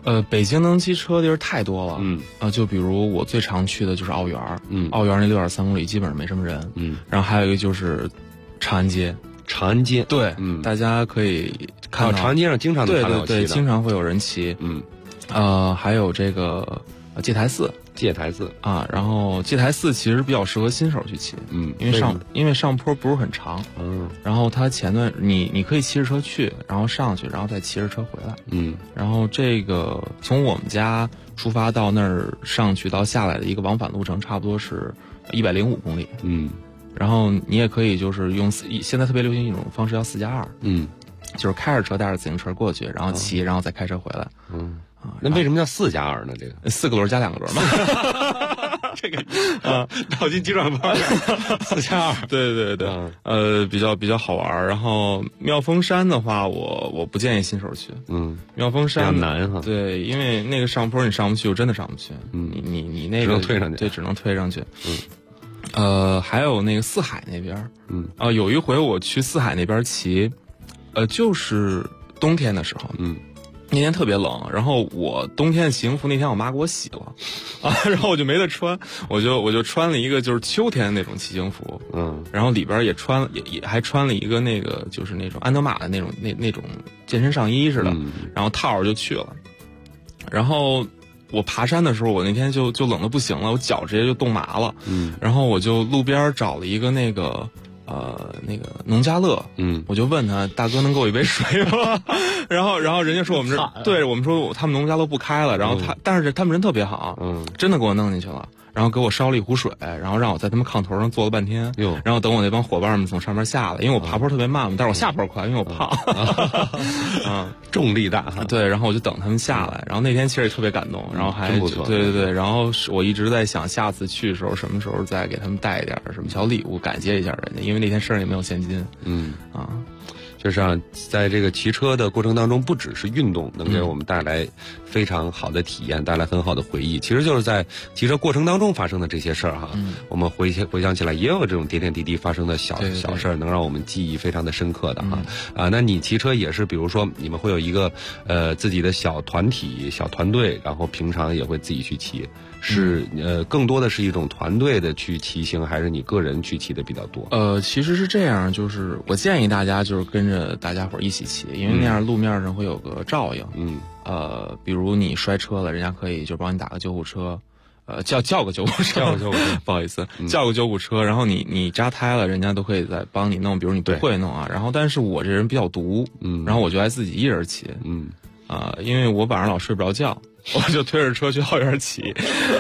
北京能骑车的地儿太多了，就比如我最常去的就是奥园，奥园那6.3公里基本上没什么人，然后还有一个就是长安街，对，大家可以看到长安街上经常能看到骑的， 对，经常会有人骑，还有这个戒台寺啊，然后戒台寺其实比较适合新手去骑，因为上坡不是很长，然后它前段你可以骑着车去，然后上去，然后再骑着车回来，然后这个从我们家出发到那儿上去到下来的一个往返路程差不多是105公里，然后你也可以就是用现在特别流行一种方式叫4+2，就是开着车带着自行车过去，然后骑，然后再开车回来， 那为什么叫4+2呢？这个 4个轮加2个轮嘛。 这个脑筋急转弯，4+2， 对，比较好玩。然后妙峰山的话，我不建议新手去。妙峰山比较难哈。 对，因为那个上坡你上不去，我真的上不去。你那个只能推上去， 对，只能推上去。还有那个四海那边，有一回我去四海那边骑，就是冬天的时候，那天特别冷，然后我冬天的骑行服那天我妈给我洗了，然后我就没得穿，我就穿了一个就是秋天的那种骑行服，然后里边也还穿了一个那个就是那种安德玛的那种健身上衣似的，然后套着就去了，然后我爬山的时候我那天就冷得不行了，我脚直接就冻麻了，然后我就路边找了一个那个农家乐，我就问他大哥能给我一杯水吗？然后人家说我们这对我们说他们农家乐不开了，然后但是他们人特别好，真的给我弄进去了，然后给我烧了一壶水，然后让我在他们炕头上坐了半天，然后等我那帮伙伴们从上面下来，因为我爬坡特别慢嘛，但是我下坡快，因为我胖， 重力大， 对，然后我就等他们下来，然后那天其实也特别感动，然后还对，然后我一直在想下次去的时候什么时候再给他们带一点什么小礼物感谢一下人家，因为那天身上也没有现金， 就是在这个骑车的过程当中，不只是运动能给我们带来非常好的体验，带来很好的回忆，其实就是在骑车过程当中发生的这些事儿哈，我们回想起来也有这种点点滴滴发生的小事儿，能让我们记忆非常的深刻的哈。那你骑车也是，比如说你们会有一个自己的小团体、小团队，然后平常也会自己去骑。是更多的是一种团队的去骑行，还是你个人去骑的比较多？ 其实是这样，就是我建议大家就是跟着大家伙一起骑，因为那样路面上会有个照应。比如你摔车了，人家可以就帮你打个救护车，叫个救护车，不好意思，叫个救护车。然后你扎胎了，人家都可以再帮你弄。比如你不会弄啊，然后但是我这人比较独，然后我就爱自己一人骑，因为我晚上老睡不着觉。我就推着车去后院骑，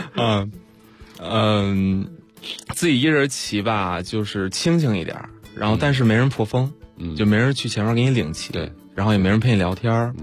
自己一人骑吧，就是清静一点，然后但是没人破风，就没人去前面给你领骑，对，然后也没人陪你聊天，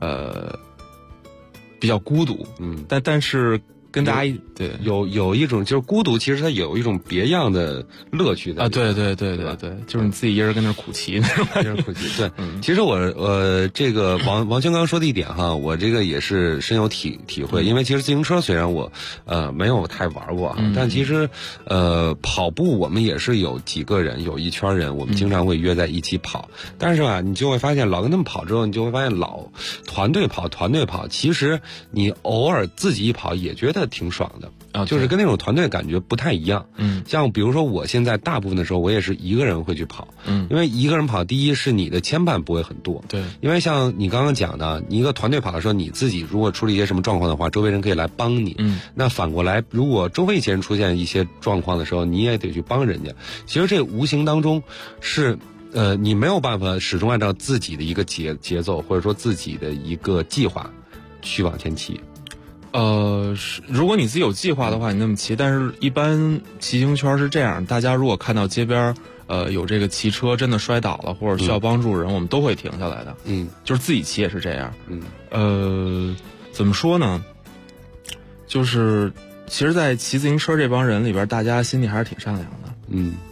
比较孤独，但是跟大家对有一种就是孤独，其实它有一种别样的乐趣的对，就是你自己一人跟那苦骑那种感觉， 苦骑。对，其实我这个王轩刚说的一点哈，我这个也是深有体会，因为其实自行车虽然我没有太玩过，但其实跑步我们也是有几个人，有一圈人，我们经常会约在一起跑，但是吧，你就会发现老跟他们跑之后，你就会发现老团队跑，其实你偶尔自己一跑也觉得挺爽的，就是跟那种团队感觉不太一样。像比如说我现在大部分的时候，我也是一个人会去跑，因为一个人跑，第一是你的牵绊不会很多， 对， 因为像你刚刚讲的，你一个团队跑的时候，你自己如果出了一些什么状况的话，周围人可以来帮你，那反过来，如果周围一些人出现一些状况的时候，你也得去帮人家。其实这无形当中是你没有办法始终按照自己的一个节奏，或者说自己的一个计划去往前骑。 如果你自己有计划的话，你那么骑，但是一般骑行圈是这样，大家如果看到街边有这个骑车真的摔倒了或者需要帮助人，我们都会停下来的。就是自己骑也是这样。怎么说呢？就是其实，在骑自行车这帮人里边，大家心里还是挺善良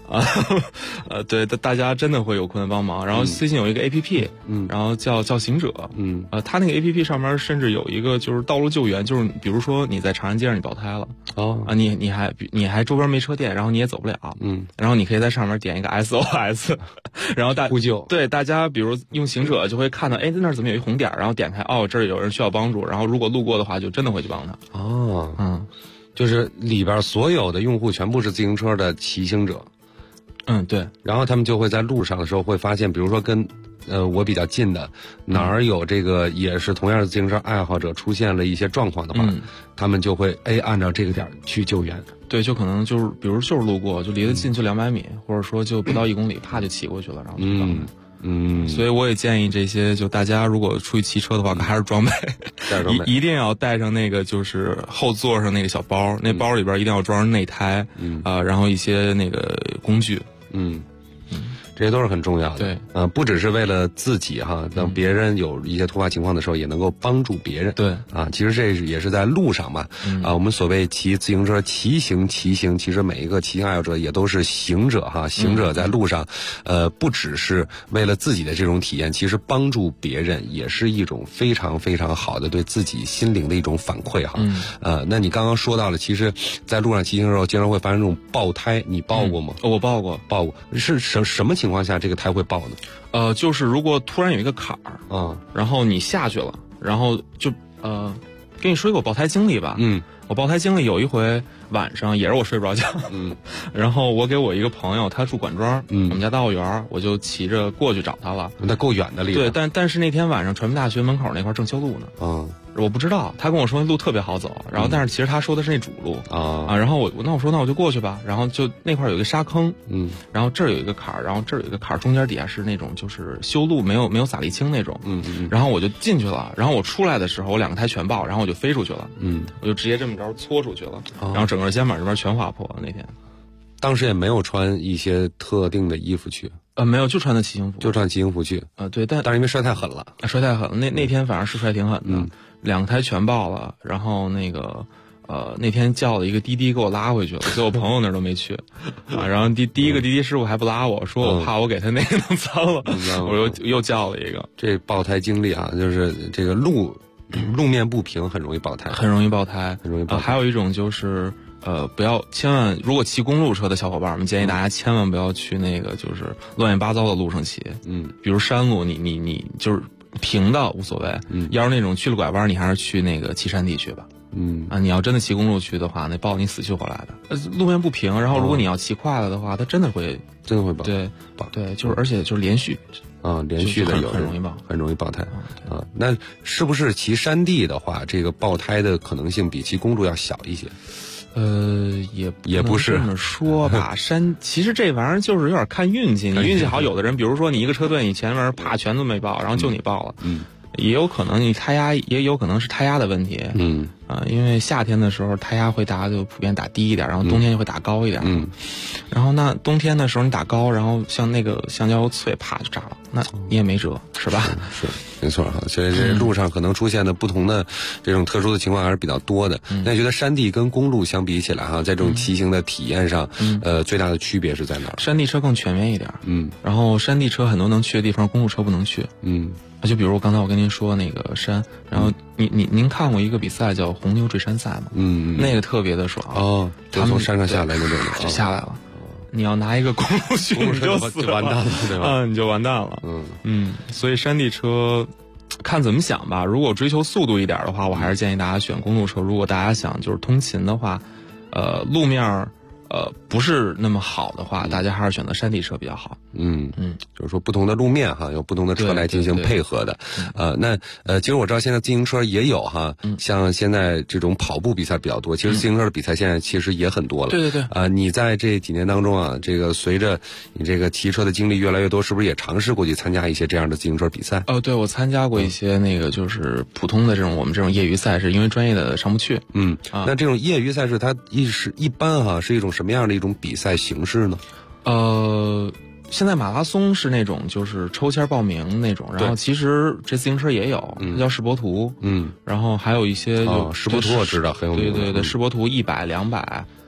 对，大家真的会有困难帮忙。然后最近有一个 APP，然后叫行者，它那个 APP 上面甚至有一个就是道路救援，就是比如说你在长安街上你爆胎了，你还周边没车电，然后你也走不了，然后你可以在上面点一个 SOS， 然后呼救， 对，大家比如用行者就会看到，哎，在那儿怎么有一红点，然后点开，这儿有人需要帮助，然后如果路过的话，就真的会去帮他。 就是里边所有的用户全部是自行车的骑行者。 对， 然后他们就会在路上的时候会发现，比如说跟我比较近的哪儿有这个也是同样的自行车爱好者出现了一些状况的话，他们就会按照这个点去救援。 对，就可能就是比如就是路过，就离得近就200米，或者说就不到1公里，啪就骑过去了，然后就帮他。所以我也建议这些，就大家如果出去骑车的话，还是装备，一定要带上那个就是后座上那个小包，那包里边一定要装上内胎，然后一些那个工具， 这些都是很重要的。 对， 不只是为了自己哈，当别人有一些突发情况的时候，也能够帮助别人。 对， 其实这也是在路上嘛。我们所谓骑自行车骑行，其实每一个骑行爱好者也都是行者哈。行者在路上，不只是为了自己的这种体验，其实帮助别人也是一种非常非常好的对自己心灵的一种反馈哈。那你刚刚说到了，其实在路上骑行的时候，经常会发生这种爆胎，你爆过吗？ 我爆过， 是什么情况下这个胎会爆呢？ 就是如果突然有一个坎儿，然后你下去了，然后就跟你说一个我爆胎经历吧。我爆胎经历有一回晚上也是我睡不着觉，然后我给我一个朋友，他住管庄，我们家大后园，我就骑着过去找他了。 那够远的离得。 对，但是那天晚上传媒大学门口那块正修路呢。我不知道，他跟我说那路特别好走，然后但是其实他说的是那主路然后我说那我就过去吧，然后就那块有一个沙坑，然后这儿有一个坎儿，然后这儿有一个坎儿，中间底下是那种就是修路没有撒沥青那种，然后我就进去了，然后我出来的时候我2个胎全爆，然后我就飞出去了，我就直接这么着搓出去了，然后整个肩膀这边全划破了。那天当时也没有穿一些特定的衣服去。 没有，就穿的骑行服， 就穿骑行服去。 对，但是因为摔太狠了， 那天反正是摔挺狠的，2个胎全爆了，然后那个那天叫了一个滴滴给我拉回去了，所以我朋友那儿都没去然后第一个滴滴师傅还不拉我，说我怕我给他那个弄脏了，我又叫了一个。 这爆胎经历啊，就是这个路面不平很容易爆胎， 很容易爆胎。还有一种就是不要千万，如果骑公路车的小伙伴们建议大家千万不要去那个就是乱七八糟的路上骑，比如山路，你就是平的无所谓，要是那种去了拐弯，你还是去那个骑山地去吧。你要真的骑公路去的话，那抱你死去活来的。路面不平，然后如果你要骑快了的话，它真的会爆。 对，就是而且就是连续的有很容易爆， 很容易爆胎那是不是骑山地的话，这个爆胎的可能性比骑公路要小一些？ 也不是这么说吧。其实这玩意儿就是有点看运气，你运气好，有的人比如说你一个车队，你前面啪全都没爆，然后就你爆了，也有可能你胎压，也有可能是胎压的问题，因为夏天的时候胎压会大家就普遍打低一点，然后冬天就会打高一点，然后那冬天的时候你打高，然后像那个橡胶脆啪就炸了，那你也没辙，是吧？ 是没错哈。所以这路上可能出现的不同的这种特殊的情况还是比较多的。那你觉得山地跟公路相比起来哈，在这种骑行的体验上，最大的区别是在哪儿？ 山地车更全面一点，然后山地车很多能去的地方，公路车不能去，就比如刚才我跟您说那个山，然后您看过一个比赛叫红牛坠山赛吗？那个特别的爽就从山上下来那种的，就下来了。你要拿一个公路去，你就死完蛋了，对吧？ 你就完蛋了。所以山地车看怎么想吧。如果追求速度一点的话，我还是建议大家选公路车。如果大家想就是通勤的话，路面不是那么好的话，大家还是选择山地车比较好。 就是说不同的路面哈，有不同的车来进行配合的。其实我知道现在自行车也有哈，像现在这种跑步比赛比较多，其实自行车的比赛现在其实也很多了。 对。 你在这几年当中啊，这个随着你这个骑车的经历越来越多，是不是也尝试过去参加一些这样的自行车比赛？ 对，我参加过一些那个就是普通的我们这种业余赛事，因为专业的上不去。 那这种业余赛事它一般哈是一种什么样的一种比赛形式呢？ 现在马拉松是那种就是抽签报名那种，然后其实这自行车也有，它叫世博图，然后还有一些世博图我知道很有名， 对，世博图100、200，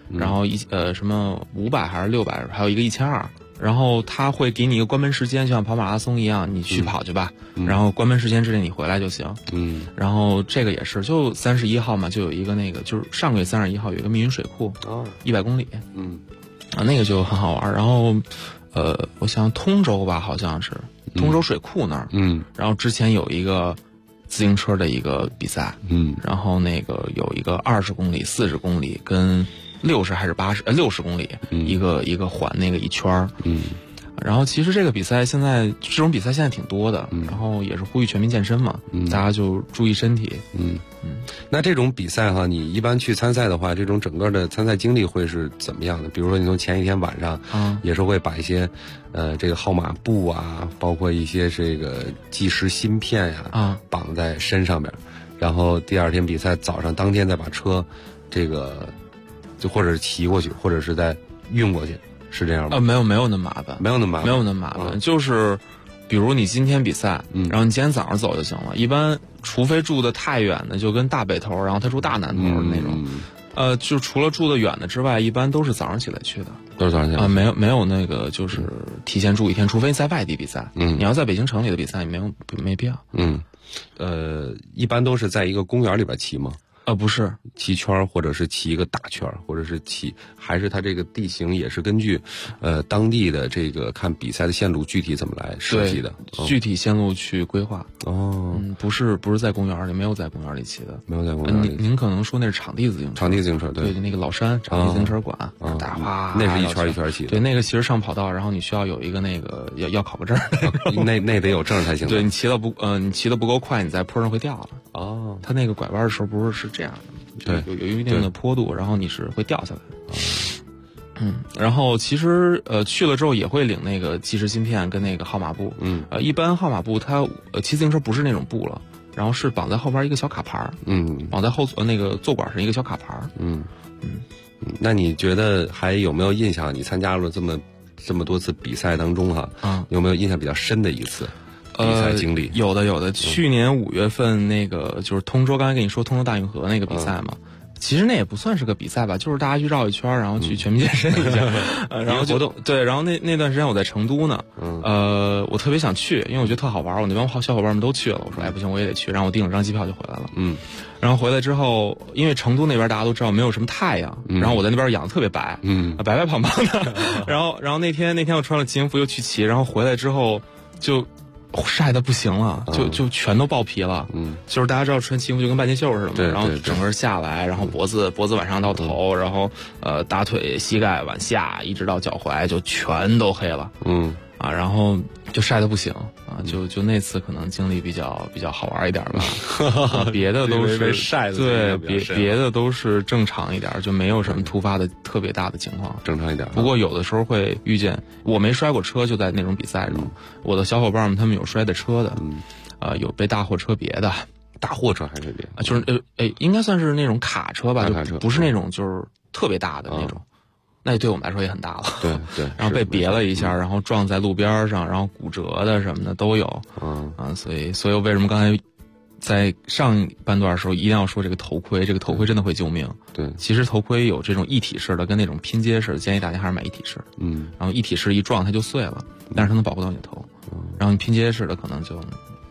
然后什么500还是600，还有一个1200。然后他会给你一个关门时间，就像跑马拉松一样，你去跑去吧，然后关门时间之内你回来就行。然后这个也是，就31号嘛，就有一个那个，就是上个月31号有一个密云水库，100公里，那个就很好玩。然后我想通州吧，好像是通州水库那儿，然后之前有一个自行车的一个比赛，然后那个有一个20公里、40公里跟60还是60公里，一个环那个一圈儿，然后其实这个比赛现在这种比赛现在挺多的，然后也是呼吁全民健身嘛，大家就注意身体。 那这种比赛哈，你一般去参赛的话，这种整个的参赛经历会是怎么样的？比如说你从前一天晚上，也是会把一些这个号码布啊，包括一些这个计时芯片呀，绑在身上边，然后第二天比赛早上当天再把车这个就或者是骑过去，或者是再运过去，是这样吗？ 没有那么麻烦， 没有那么麻烦，就是比如你今天比赛，然后你今天早上走就行了。一般除非住的太远的，就跟大北头，然后他住大南头的那种，就除了住的远的之外，一般都是早上起来去的。 都是早上起来没有那个就是提前住一天，除非你在外地比赛。你要在北京城里的比赛，没必要。 一般都是在一个公园里边骑吗？ 不是骑圈，或者是骑一个大圈，或者是还是它这个地形也是根据当地的这个看比赛的线路具体怎么来设计的， 具体线路去规划。不是在公园里，没有在公园里骑的， 没有在公园里。 您可能说那是场地自行车， 场地自行车对， 那个老山场地自行车馆，大哗， 那是一圈一圈骑的。 对，那个其实上跑道，然后你需要有一个那个要考个证， 那得有证才行。 对，你骑的不够快，你在坡上会掉了。它那个拐弯的时候不是这样的，有一定的坡度，然后你是会掉下来的。然后其实去了之后也会领那个计时芯片跟那个号码布。一般号码布它骑自行车不是那种布了，然后是绑在后边一个小卡牌，绑在那个坐管上一个小卡牌。 那你觉得还有没有印象？你参加了这么多次比赛当中有没有印象比较深的一次比赛经历？ 有的。去年5月份那个就是通州，刚才跟你说通州大运河那个比赛嘛。其实那也不算是个比赛吧，就是大家去绕一圈，然后去全民健身一下，然后活动。对，然后那段时间我在成都呢，我特别想去，因为我觉得特好玩，我那帮小伙伴们都去了，我说不行，我也得去，然后我订了张机票就回来了。然后回来之后，因为成都那边大家都知道没有什么太阳，然后我在那边养得特别白，白白胖胖的，然后那天我穿了骑行服又去骑，然后回来之后就晒得不行了，就全都爆皮了。就是大家知道穿骑行服就跟半截袖似的嘛，然后整个下来，然后脖子往上到头，然后大腿膝盖往下一直到脚踝就全都黑了。然后就晒得不行就那次可能经历比较好玩一点吧，别的都是晒的， 对，别的都是正常一点，就没有什么突发的特别大的情况， 正常一点。 不过有的时候会遇见，我没摔过车，就在那种比赛中，我的小伙伴们他们有摔的车的，有被大货车别的， 大货车还是别的， 就是应该算是那种卡车吧，就不是那种就是特别大的那种。那对我们来说也很大了， 对， 然后被别了一下，然后撞在路边上，然后骨折的什么的都有，所以为什么刚才在上半段的时候一定要说这个头盔真的会救命。 对， 其实头盔有这种一体式的跟那种拼接式的，建议大家还是买一体式。然后一体式一撞它就碎了，但是它能保护到你的头，然后你拼接式的可能就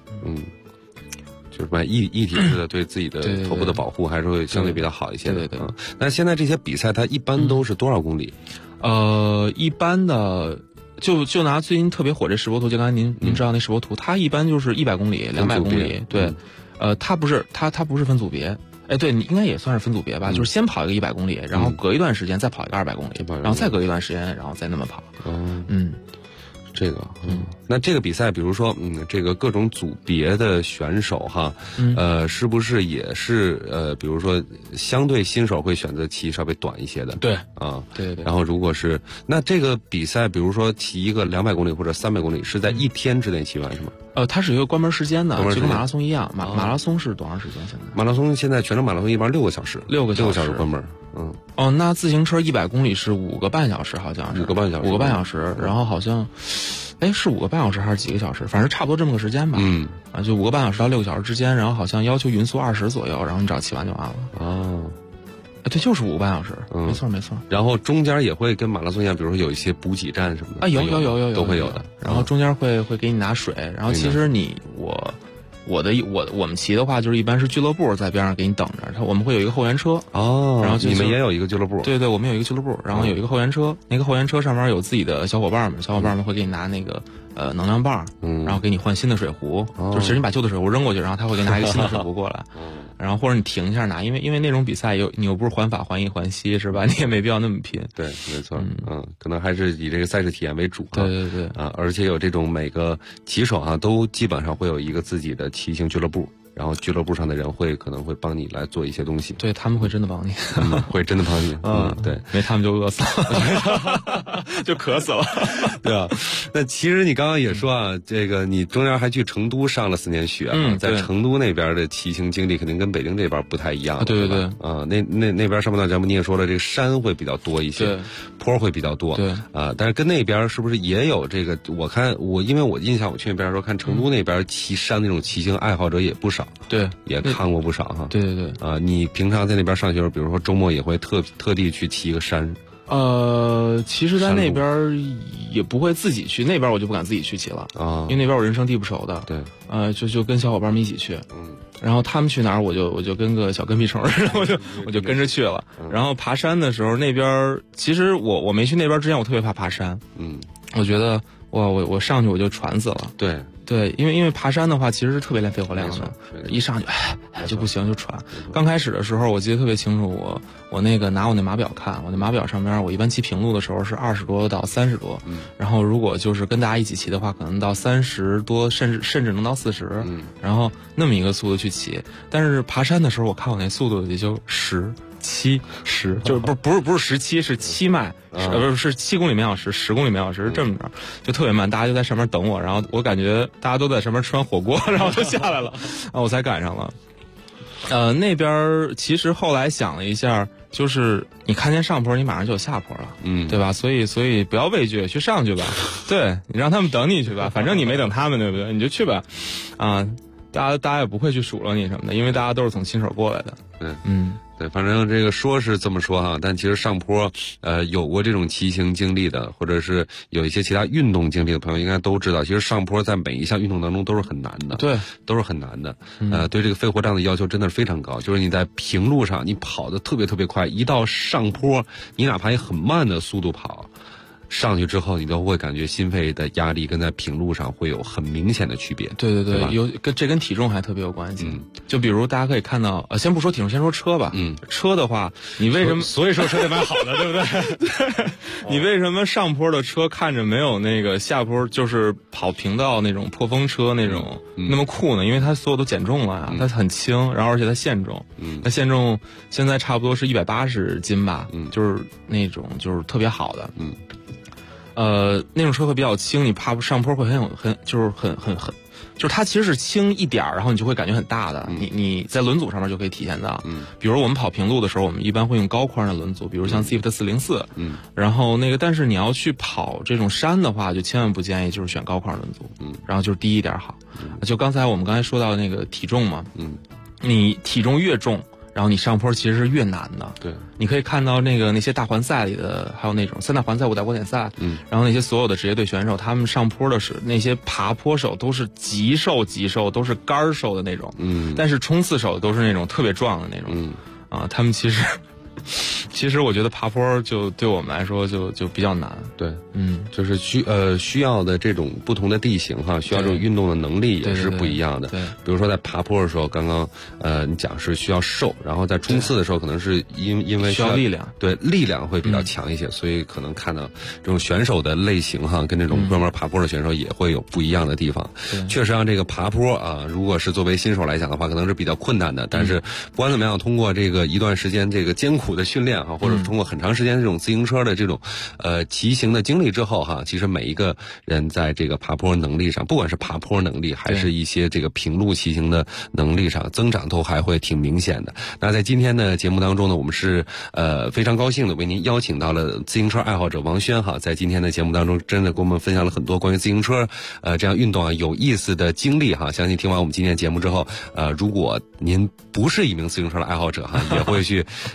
就是买一体式的，对自己的头部的保护还是会相对比较好一些的。 对。 那现在这些比赛它一般都是多少公里？ 一般的就拿最近特别火这世博图，就刚才您知道那世博图，它一般就是100公里、200公里。对，它不是分组别。对，你应该也算是分组别吧，就是先跑一个100公里，然后隔一段时间再跑一个200公里，然后再隔一段时间，然后再那么跑。 这个，那这个比赛，比如说，这个各种组别的选手是不是也是比如说相对新手会选择骑稍微短一些的？ 对， 对。然后如果是那这个比赛，比如说骑一个200公里或者300公里，是在一天之内骑完是吗？ 它是一个关门时间的，就跟马拉松一样。马拉松是多长时间？现在马拉松现在全程马拉松一般6个小时 ，6个小时关门。 那自行车100公里是5个半小时，好像是5个半小时，然后好像，是5个半小时还是几个小时？反正差不多这么个时间吧。就5个半小时到6个小时之间，然后好像要求匀速20左右，然后你只要骑完就完了。 对，就是5个半小时，没错没错。 然后中间也会跟马拉松一样，比如说有一些补给站什么的有都会有的。 然后中间会给你拿水，然后其实我们骑的话，就是一般是俱乐部在边上给你等着，我们会有一个后援车哦， 然后你们也有一个俱乐部？ 对，我们有一个俱乐部，然后有一个后援车，那个后援车上面有自己的小伙伴们会给你拿那个能量棒，然后给你换新的水壶，就其实你把旧的水壶扔过去，然后他会给你拿一个新的水壶过来，然后或者你停一下拿，因为那种比赛你又不是环法环一环西是吧？你也没必要那么拼。 对，没错，可能还是以这个赛事体验为主。 对啊，而且有这种每个骑手都基本上会有一个自己的骑行俱乐部。然后俱乐部上的人可能会帮你来做一些东西， 对，他们会真的帮你， 会真的帮你，对， 没他们就饿死了，就渴死了， 对啊。那其实你刚刚也说啊，这个你中间还去成都上了4年学，在成都那边的骑行经历肯定跟北京这边不太一样， 对， 啊，那边上半段节目你也说了，这个山会比较多一些，坡会比较多， 对啊，但是跟那边是不是也有这个？因为我印象我去那边的时候看成都那边骑山那种骑行爱好者也不少。 对， 也看过不少哈。 对啊，你平常在那边上学，比如说周末也会特地去骑个山。 其实，在那边也不会自己去，那边我就不敢自己去骑了啊，因为那边我人生地不熟的。 对， 就跟小伙伴们一起去，然后他们去哪儿，我就跟个小跟屁虫似的，我就跟着去了。然后爬山的时候，那边其实我没去那边之前，我特别怕爬山。我觉得我上去我就喘死了。对，因为爬山的话，其实是特别练肺活量的，一上去就不行就喘。刚开始的时候，我记得特别清楚，我那个拿我那码表看，我那码表上边，我一般骑平路的时候是20多到30多，然后如果就是跟大家一起骑的话，可能到30多，甚至能到40，然后那么一个速度去骑。但是爬山的时候，我看我那速度也就10。就是不是17，是7迈，是7公里每小时，10公里每小时，是这么着，就特别慢。大家就在上面等我，然后我感觉大家都在上面吃完火锅，然后就下来了，我才赶上了。那边其实后来想了一下，就是你看见上坡，你马上就有下坡了，对吧？所以不要畏惧，去上去吧。对，你让他们等你去吧，反正你没等他们，对不对？你就去吧，啊，大家也不会去数落你什么的，因为大家都是从亲手过来的。 对，反正这个说是这么说哈，但其实上坡，有过这种骑行经历的，或者是有一些其他运动经历的朋友，应该都知道，其实上坡在每一项运动当中都是很难的， 对， 都是很难的。对这个肺活量的要求真的是非常高，就是你在平路上你跑得特别特别快，一到上坡，你哪怕以很慢的速度跑。上去之后，你都会感觉心肺的压力跟在平路上会有很明显的区别。 对，这跟体重还特别有关系。就比如大家可以看到，先不说体重，先说车吧。车的话，你为什么？ 所以说车得买好的，对不对？ 你为什么上坡的车看着没有那个下坡就是跑平道那种破风车那种那么酷呢？因为它所有都减重了呀，它很轻，然后而且它限重。它限重现在差不多是180斤吧，就是那种就是特别好的。那种车会比较轻，你爬上坡会就是它其实是轻一点，然后你就会感觉很大的。你在轮组上面就可以体现到。比如我们跑平路的时候，我们一般会用高宽的轮组，比如像 Zwift 404。然后那个，但是你要去跑这种山的话，就千万不建议就是选高宽轮组。然后就是低一点好。就我们刚才说到那个体重嘛。你体重越重。然后你上坡其实是越难的， 对， 你可以看到那些大环赛里的，还有那种3大环赛、5大国点赛，然后那些所有的职业队选手，他们上坡的是那些爬坡手都是极瘦，都是杆瘦的那种，但是冲刺手都是那种特别壮的那种，他们其实我觉得爬坡就对我们来说就比较难， 对，就是需要的这种不同的地形哈，需要这种运动的能力也是不一样的。 对， 比如说在爬坡的时候，刚刚你讲是需要瘦，然后在冲刺的时候可能是因为需要力量， 对，力量会比较强一些，所以可能看到这种选手的类型哈，跟这种专门爬坡的选手也会有不一样的地方。确实让这个爬坡啊，如果是作为新手来讲的话，可能是比较困难的，但是不管怎么样，通过这个一段时间这个艰苦的训练哈，或者通过很长时间这种自行车的这种骑行的经历之后哈，其实每一个人在这个爬坡能力上，不管是爬坡能力还是一些这个平路骑行的能力上，增长都还会挺明显的。那在今天的节目当中呢，我们是非常高兴的为您邀请到了自行车爱好者王轩哈，在今天的节目当中真的给我们分享了很多关于自行车这样运动啊有意思的经历哈。相信听完我们今天的节目之后，如果您不是一名自行车的爱好者哈，也会去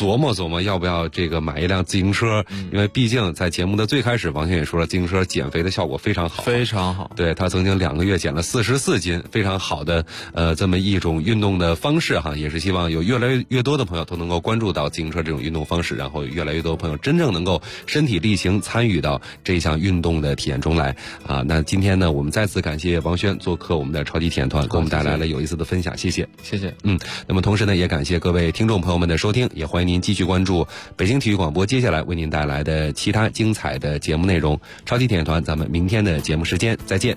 琢磨琢磨要不要这个买一辆自行车，因为毕竟在节目的最开始，王轩也说了，自行车减肥的效果非常好， 非常好。 对，他曾经2个月减了44斤，非常好的这么一种运动的方式哈，也是希望有越来越多的朋友都能够关注到自行车这种运动方式，然后越来越多的朋友真正能够身体力行参与到这项运动的体验中来啊。那今天呢，我们再次感谢王轩做客我们的超级体验团，给我们带来了有意思的分享，谢谢。 谢谢。 那么同时呢，也感谢各位听众朋友们的收听，也欢迎您继续关注北京体育广播接下来为您带来的其他精彩的节目内容。超级体验团，咱们明天的节目时间再见。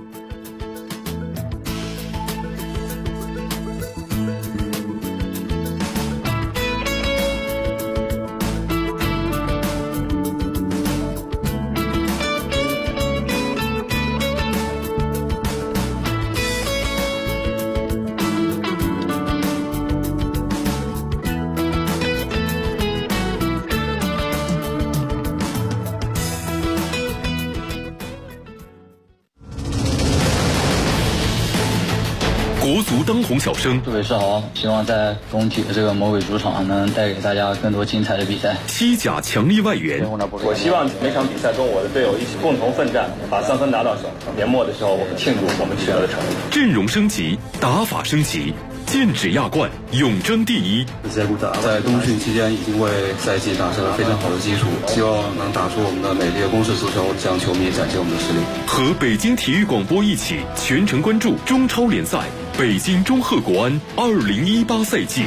国足当红小生， 各位是好，希望在工体的这个魔鬼主场能带给大家更多精彩的比赛。 西甲强力外援， 我希望每场比赛跟我的队友一起共同奋战，把3分拿到手。年末的时候，我们庆祝我们取得的成绩。 阵容升级，打法升级，剑指亚冠，永争第一。 在冬训期间已经为赛季打下了非常好的基础，希望能打出我们的美丽的攻势足球，向球迷展现我们的实力。 和北京体育广播一起全程关注中超联赛北京中赫国安2018赛季。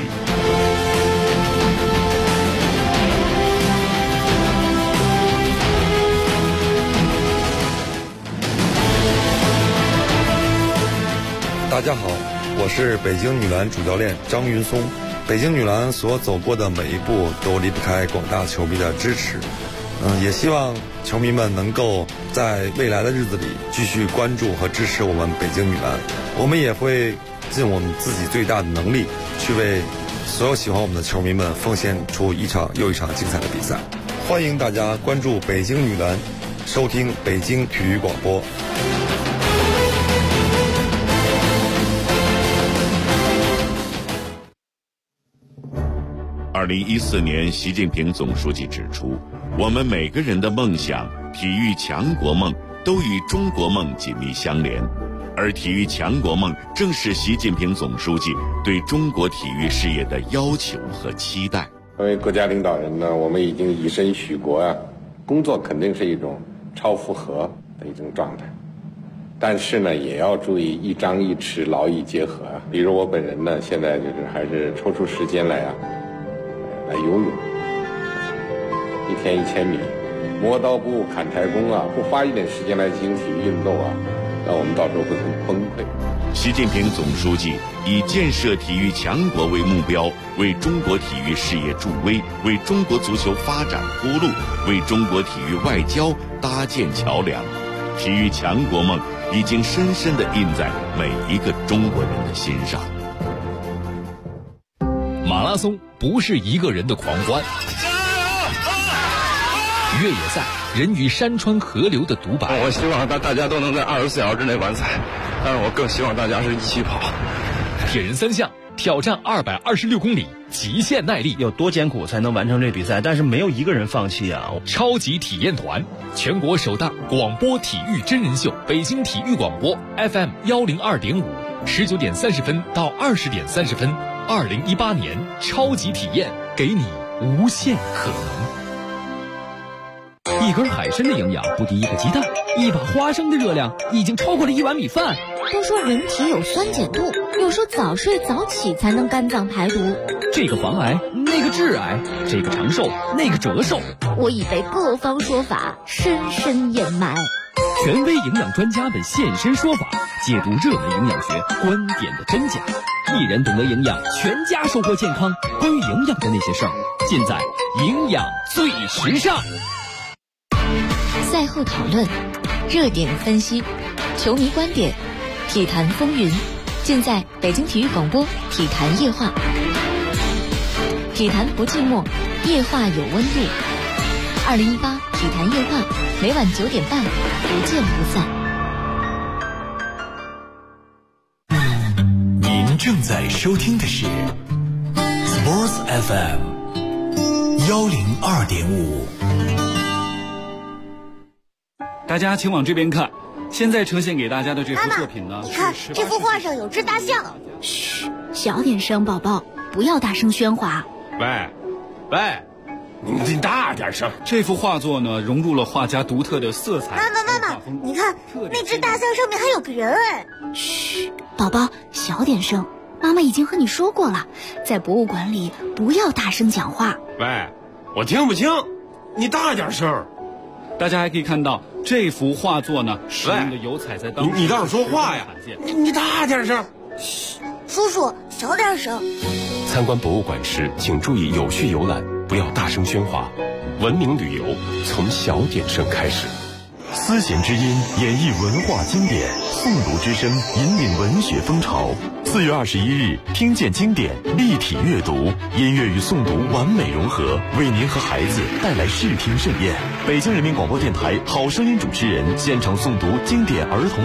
大家好，我是北京女篮主教练张云松。北京女篮所走过的每一步都离不开广大球迷的支持。也希望球迷们能够在未来的日子里继续关注和支持我们北京女篮。我们也会尽我们自己最大的能力，去为所有喜欢我们的球迷们奉献出一场又一场精彩的比赛。欢迎大家关注北京女篮，收听北京体育广播。 2014年，习近平总书记指出，我们每个人的梦想、体育强国梦都与中国梦紧密相连，而体育强国梦正是习近平总书记对中国体育事业的要求和期待。 作为国家领导人呢，我们已经以身许国啊，工作肯定是一种超负荷的一种状态，但是呢，也要注意一张一弛，劳逸结合啊。比如我本人呢，现在就是还是抽出时间来游泳，1天1000米，磨刀不误砍柴工啊，不花一点时间来进行体育运动啊，那我们到时候会很崩溃。 习近平总书记以建设体育强国为目标，为中国体育事业助威，为中国足球发展铺路，为中国体育外交搭建桥梁。体育强国梦已经深深地印在每一个中国人的心上。 马拉松不是一个人的狂欢，越野赛人与山川河流的独白。 我希望大家都能在24小时之内完赛，但是我更希望大家是一起跑。 铁人3项挑战226公里，极限耐力， 有多艰苦才能完成这比赛？但是没有一个人放弃啊！ 超级体验团，全国首档广播体育真人秀，北京体育广播 FM 102.5，19点30分到20点30分。2018年超级体验，给你无限可能。 一根海参的营养不敌一个鸡蛋，一把花生的热量已经超过了1碗米饭。 都说人体有酸碱度，又说早睡早起才能肝脏排毒。 这个防癌，那个致癌，这个长寿，那个折寿。 我已被各方说法深深掩埋。 权威营养专家们现身说法，解读热门营养学观点的真假。一人懂得营养，全家收获健康。关于营养的那些事儿，尽在营养最时尚。 赛后讨论，热点分析，球迷观点，体坛风云，尽在北京体育广播体坛夜话。体坛不寂寞，夜话有温度。2018体坛夜话，每晚9点半，不见不散。 您正在收听的是 Sports FM 102.5。 大家请往这边看，现在呈现给大家的这幅作品呢， 你看这幅画上有只大象。 嘘，小点声，宝宝，不要大声喧哗。 喂，你大点声。 这幅画作呢，融入了画家独特的色彩。 妈妈，你看那只大象上面还有个人哎。 嘘，宝宝，小点声。妈妈已经和你说过了，在博物馆里不要大声讲话。 喂，我听不清，你大点声。 大家还可以看到这幅画作呢，使用的油彩在当你倒是说话呀！你大点声。 嘘，叔叔小点声。 参观博物馆时，请注意有序游览，不要大声喧哗。文明旅游从小点声开始。 丝弦之音演绎文化经典，诵读之声引领文学风潮。4月21日，听见经典，立体阅读，音乐与诵读完美融合，为您和孩子带来视听盛宴。北京人民广播电台好声音主持人现场诵读经典儿童